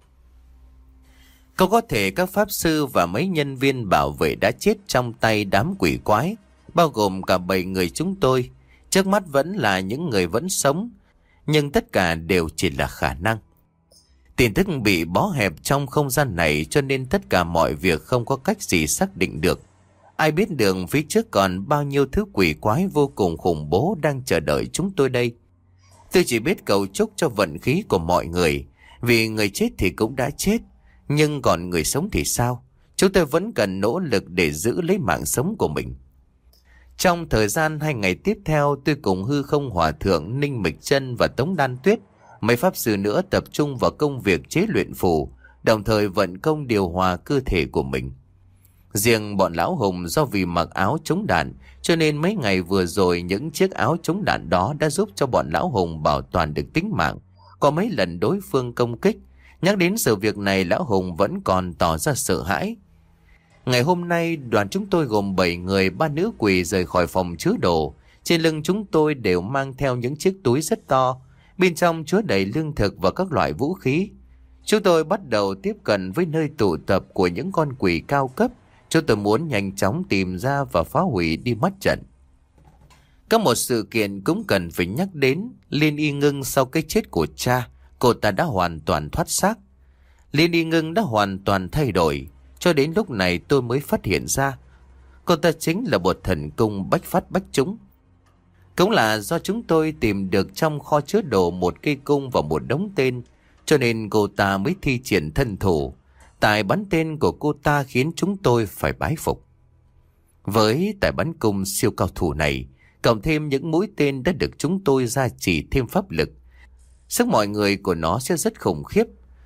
Có có thể các pháp sư và mấy nhân viên bảo vệ đã chết trong tay đám quỷ quái, bao gồm cả bảy người chúng tôi. Trước mắt vẫn là những người vẫn sống, nhưng tất cả đều chỉ là khả năng. Tin tức bị bó hẹp trong không gian này, cho nên tất cả mọi việc không có cách gì xác định được. Ai biết đường phía trước còn bao nhiêu thứ quỷ quái vô cùng khủng bố đang chờ đợi chúng tôi đây. Tôi chỉ biết cầu chúc cho vận khí của mọi người, vì người chết thì cũng đã chết, nhưng còn người sống thì sao? Chúng tôi vẫn cần nỗ lực để giữ lấy mạng sống của mình. Trong thời gian hai ngày tiếp theo, tôi cùng Hư Không Hòa thượng, Ninh Mịch Chân và Tống Đan Tuyết, mấy pháp sư nữa tập trung vào công việc chế luyện phù, đồng thời vận công điều hòa cơ thể của mình. Riêng bọn lão hùng do vì mặc áo chống đạn, cho nên mấy ngày vừa rồi những chiếc áo chống đạn đó đã giúp cho bọn lão hùng bảo toàn được tính mạng. Có mấy lần đối phương công kích, nhắc đến sự việc này lão hùng vẫn còn tỏ ra sợ hãi. Ngày hôm nay đoàn chúng tôi gồm bảy người, ba nữ quỷ rời khỏi phòng chứa đồ. Trên lưng chúng tôi đều mang theo những chiếc túi rất to, bên trong chứa đầy lương thực và các loại vũ khí. Chúng tôi bắt đầu tiếp cận với nơi tụ tập của những con quỷ cao cấp. Chúng tôi muốn nhanh chóng tìm ra và phá hủy đi mất trận. Có một sự kiện cũng cần phải nhắc đến. Liên Y Ngưng sau cái chết của cha, cô ta đã hoàn toàn thoát xác. Liên Y Ngưng đã hoàn toàn thay đổi. Cho đến lúc này tôi mới phát hiện ra cô ta chính là một thần cung bách phát bách trúng. Cũng là do chúng tôi tìm được trong kho chứa đồ một cây cung và một đống tên, cho nên cô ta mới thi triển thân thủ. Tài bắn tên của cô ta khiến chúng tôi phải bái phục. Với tài bắn cung siêu cao thủ này, cộng thêm những mũi tên đã được chúng tôi gia trì thêm pháp lực, sức mọi người của nó sẽ rất khủng khiếp.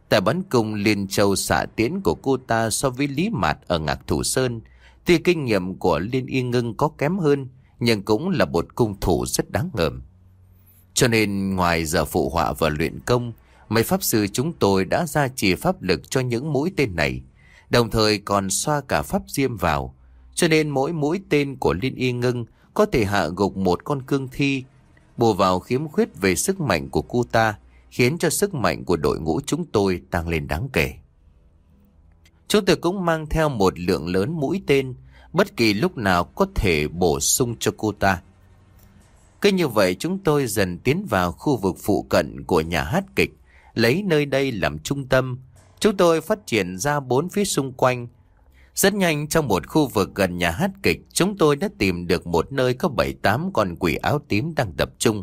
Tài bắn cung liên châu xạ tiễn của cô ta so với Lý Mạt ở Ngạc Thủ Sơn, tuy kinh nghiệm của Liên Y Ngưng có kém hơn, nhưng cũng là một cung thủ rất đáng ngờm. Cho nên ngoài giờ phụ họa và luyện công, mấy pháp sư chúng tôi đã gia trì pháp lực cho những mũi tên này, đồng thời còn xoa cả pháp diêm vào. Cho nên mỗi mũi tên của Liên Y Ngưng có thể hạ gục một con cương thi, bù vào khiếm khuyết về sức mạnh của cô ta, khiến cho sức mạnh của đội ngũ chúng tôi tăng lên đáng kể. Chúng tôi cũng mang theo một lượng lớn mũi tên, bất kỳ lúc nào có thể bổ sung cho cô ta. Cứ như vậy chúng tôi dần tiến vào khu vực phụ cận của nhà hát kịch, lấy nơi đây làm trung tâm. Chúng tôi phát triển ra bốn phía xung quanh. Rất nhanh trong một khu vực gần nhà hát kịch, chúng tôi đã tìm được một nơi có bảy tám con quỷ áo tím đang tập trung.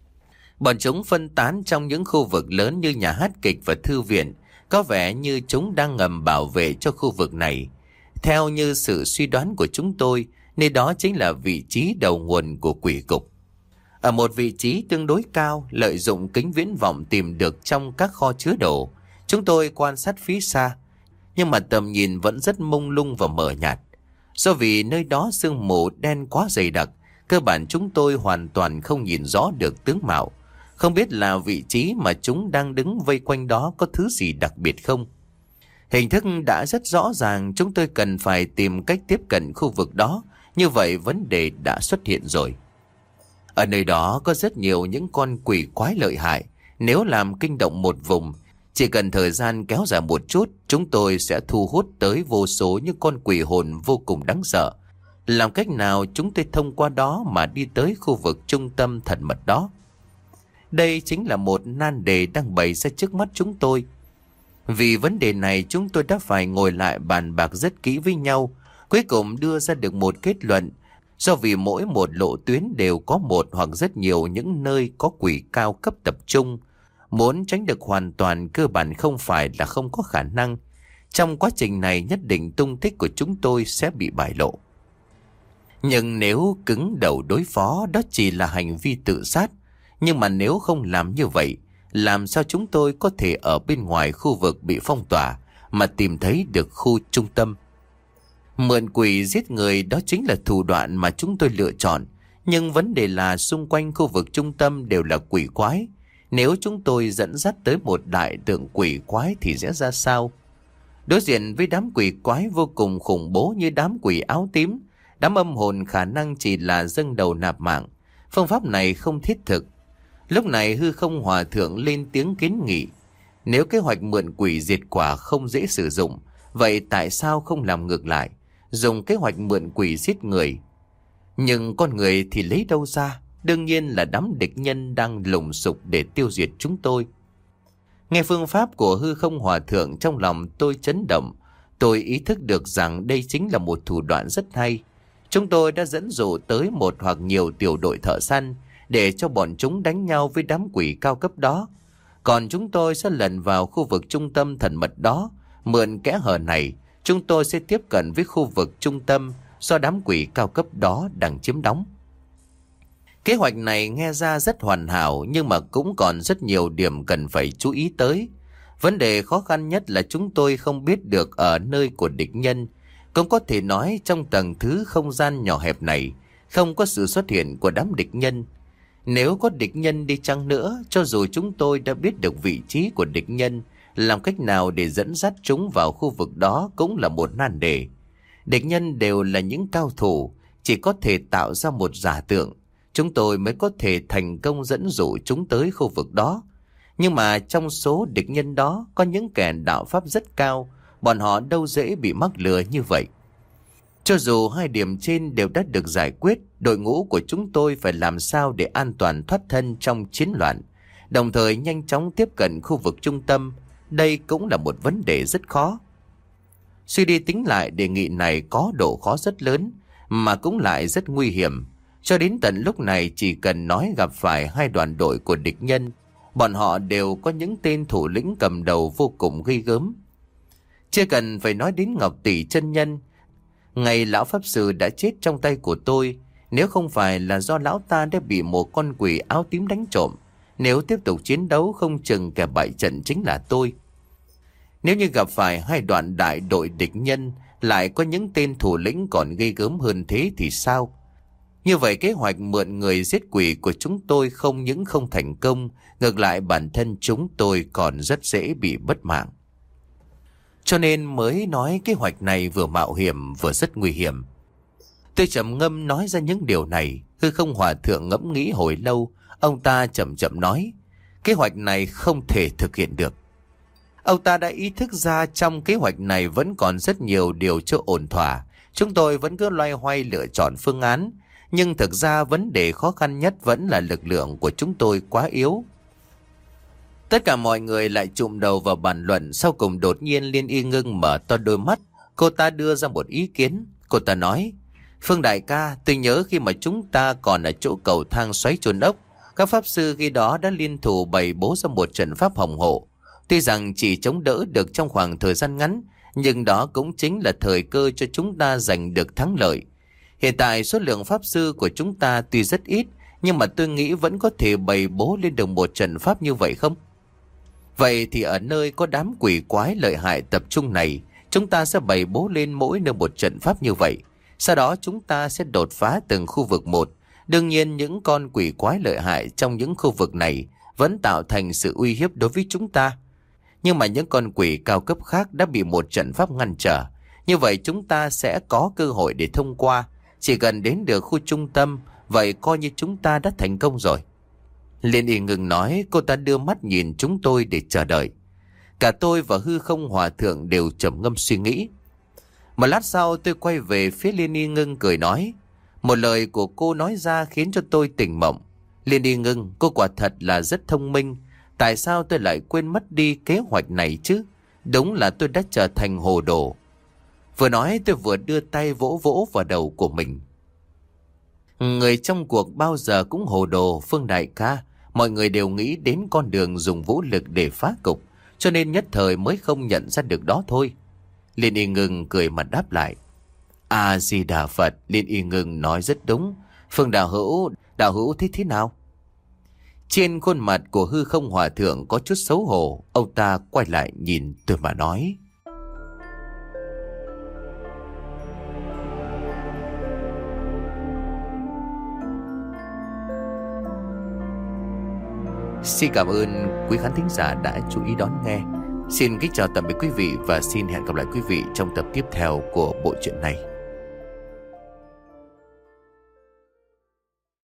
Bọn chúng phân tán trong những khu vực lớn như nhà hát kịch và thư viện, có vẻ như chúng đang ngầm bảo vệ cho khu vực này. Theo như sự suy đoán của chúng tôi, nơi đó chính là vị trí đầu nguồn của quỷ cục. Ở một vị trí tương đối cao, lợi dụng kính viễn vọng tìm được trong các kho chứa đồ, chúng tôi quan sát phía xa, nhưng mà tầm nhìn vẫn rất mông lung và mờ nhạt. Do vì nơi đó sương mù đen quá dày đặc, cơ bản chúng tôi hoàn toàn không nhìn rõ được tướng mạo. Không biết là vị trí mà chúng đang đứng vây quanh đó có thứ gì đặc biệt không. Hình thức đã rất rõ ràng, chúng tôi cần phải tìm cách tiếp cận khu vực đó. Như vậy vấn đề đã xuất hiện rồi. Ở nơi đó có rất nhiều những con quỷ quái lợi hại. Nếu làm kinh động một vùng, chỉ cần thời gian kéo dài một chút, chúng tôi sẽ thu hút tới vô số những con quỷ hồn vô cùng đáng sợ. Làm cách nào chúng tôi thông qua đó mà đi tới khu vực trung tâm thần mật đó? Đây chính là một nan đề đang bày ra trước mắt chúng tôi. Vì vấn đề này chúng tôi đã phải ngồi lại bàn bạc rất kỹ với nhau, cuối cùng đưa ra được một kết luận. Do vì mỗi một lộ tuyến đều có một hoặc rất nhiều những nơi có quỷ cao cấp tập trung, muốn tránh được hoàn toàn cơ bản không phải là không có khả năng. Trong quá trình này nhất định tung tích của chúng tôi sẽ bị bại lộ. Nhưng nếu cứng đầu đối phó, đó chỉ là hành vi tự sát. Nhưng mà nếu không làm như vậy, làm sao chúng tôi có thể ở bên ngoài khu vực bị phong tỏa mà tìm thấy được khu trung tâm? Mượn quỷ giết người đó chính là thủ đoạn mà chúng tôi lựa chọn. Nhưng vấn đề là xung quanh khu vực trung tâm đều là quỷ quái. Nếu chúng tôi dẫn dắt tới một đại tượng quỷ quái thì sẽ ra sao? Đối diện với đám quỷ quái vô cùng khủng bố như đám quỷ áo tím, đám âm hồn khả năng chỉ là dâng đầu nạp mạng. Phương pháp này không thiết thực. Lúc này hư không hòa thượng lên tiếng kiến nghị. Nếu kế hoạch mượn quỷ diệt quả không dễ sử dụng, vậy tại sao không làm ngược lại, dùng kế hoạch mượn quỷ giết người? Nhưng con người thì lấy đâu ra? Đương nhiên là đám địch nhân đang lùng sục để tiêu diệt chúng tôi. Nghe phương pháp của hư không hòa thượng, trong lòng tôi chấn động. Tôi ý thức được rằng đây chính là một thủ đoạn rất hay. Chúng tôi đã dẫn dụ tới một hoặc nhiều tiểu đội thợ săn để cho bọn chúng đánh nhau với đám quỷ cao cấp đó. Còn chúng tôi sẽ lần vào khu vực trung tâm thần mật đó. Mượn kẽ hở này, chúng tôi sẽ tiếp cận với khu vực trung tâm do đám quỷ cao cấp đó đang chiếm đóng. Kế hoạch này nghe ra rất hoàn hảo, nhưng mà cũng còn rất nhiều điểm cần phải chú ý tới. Vấn đề khó khăn nhất là chúng tôi không biết được ở nơi của địch nhân. Cũng có thể nói trong tầng thứ không gian nhỏ hẹp này không có sự xuất hiện của đám địch nhân. Nếu có địch nhân đi chăng nữa, cho dù chúng tôi đã biết được vị trí của địch nhân, làm cách nào để dẫn dắt chúng vào khu vực đó cũng là một nan đề. Địch nhân đều là những cao thủ, chỉ có thể tạo ra một giả tượng, chúng tôi mới có thể thành công dẫn dụ chúng tới khu vực đó. Nhưng mà trong số địch nhân đó có những kẻ đạo pháp rất cao, bọn họ đâu dễ bị mắc lừa như vậy. Cho dù hai điểm trên đều đã được giải quyết, đội ngũ của chúng tôi phải làm sao để an toàn thoát thân trong chiến loạn, đồng thời nhanh chóng tiếp cận khu vực trung tâm. Đây cũng là một vấn đề rất khó. Suy đi tính lại, đề nghị này có độ khó rất lớn, mà cũng lại rất nguy hiểm. Cho đến tận lúc này chỉ cần nói gặp phải hai đoàn đội của địch nhân, bọn họ đều có những tên thủ lĩnh cầm đầu vô cùng ghê gớm. Chưa cần phải nói đến Ngọc Tỷ chân nhân. Ngày lão pháp sư đã chết trong tay của tôi, nếu không phải là do lão ta đã bị một con quỷ áo tím đánh trộm, nếu tiếp tục chiến đấu không chừng kẻ bại trận chính là tôi. Nếu như gặp phải hai đoàn đại đội địch nhân, lại có những tên thủ lĩnh còn ghê gớm hơn thế thì sao? Như vậy kế hoạch mượn người giết quỷ của chúng tôi không những không thành công, ngược lại bản thân chúng tôi còn rất dễ bị mất mạng. Cho nên mới nói kế hoạch này vừa mạo hiểm vừa rất nguy hiểm. Tôi trầm ngâm nói ra những điều này, Hư Không Hòa Thượng ngẫm nghĩ hồi lâu, ông ta chậm chậm nói, kế hoạch này không thể thực hiện được. Ông ta đã ý thức ra trong kế hoạch này vẫn còn rất nhiều điều chưa ổn thỏa, chúng tôi vẫn cứ loay hoay lựa chọn phương án, nhưng thực ra vấn đề khó khăn nhất vẫn là lực lượng của chúng tôi quá yếu. Tất cả mọi người lại chụm đầu vào bàn luận, sau cùng đột nhiên Liên Y Ngưng mở to đôi mắt, cô ta đưa ra một ý kiến. Cô ta nói, Phương đại ca, tôi nhớ khi mà chúng ta còn ở chỗ cầu thang xoáy chôn ốc, các pháp sư khi đó đã liên thủ bày bố ra một trận pháp hồng hộ. Tuy rằng chỉ chống đỡ được trong khoảng thời gian ngắn, nhưng đó cũng chính là thời cơ cho chúng ta giành được thắng lợi. Hiện tại số lượng pháp sư của chúng ta tuy rất ít, nhưng mà tôi nghĩ vẫn có thể bày bố lên được một trận pháp như vậy không? Vậy thì ở nơi có đám quỷ quái lợi hại tập trung này, chúng ta sẽ bày bố lên mỗi nơi một trận pháp như vậy. Sau đó chúng ta sẽ đột phá từng khu vực một. Đương nhiên những con quỷ quái lợi hại trong những khu vực này vẫn tạo thành sự uy hiếp đối với chúng ta. Nhưng mà những con quỷ cao cấp khác đã bị một trận pháp ngăn trở. Như vậy chúng ta sẽ có cơ hội để thông qua. Chỉ cần đến được khu trung tâm, vậy coi như chúng ta đã thành công rồi. Liên Y ngừng nói, cô ta đưa mắt nhìn chúng tôi để chờ đợi. Cả tôi và Hư Không Hòa Thượng đều trầm ngâm suy nghĩ. Một lát sau tôi quay về phía Liên Y Ngưng cười nói, một lời của cô nói ra khiến cho tôi tỉnh mộng. Liên Y Ngưng, cô quả thật là rất thông minh. Tại sao tôi lại quên mất đi kế hoạch này chứ? Đúng là tôi đã trở thành hồ đồ. Vừa nói tôi vừa đưa tay vỗ vỗ vào đầu của mình. Người trong cuộc bao giờ cũng hồ đồ, Phương đại ca. Mọi người đều nghĩ đến con đường dùng vũ lực để phá cục, cho nên nhất thời mới không nhận ra được đó thôi. Liên Y Ngưng cười mà đáp lại. A Di Đà Phật. Liên Y Ngưng nói rất đúng. Phương đạo hữu, đạo hữu thích thế nào? Trên khuôn mặt của Hư Không Hòa Thượng có chút xấu hổ. Ông ta quay lại nhìn tôi mà nói. Xin cảm ơn quý khán thính giả đã chú ý đón nghe. Xin kính chào tạm biệt quý vị và xin hẹn gặp lại quý vị trong tập tiếp theo của bộ truyện này.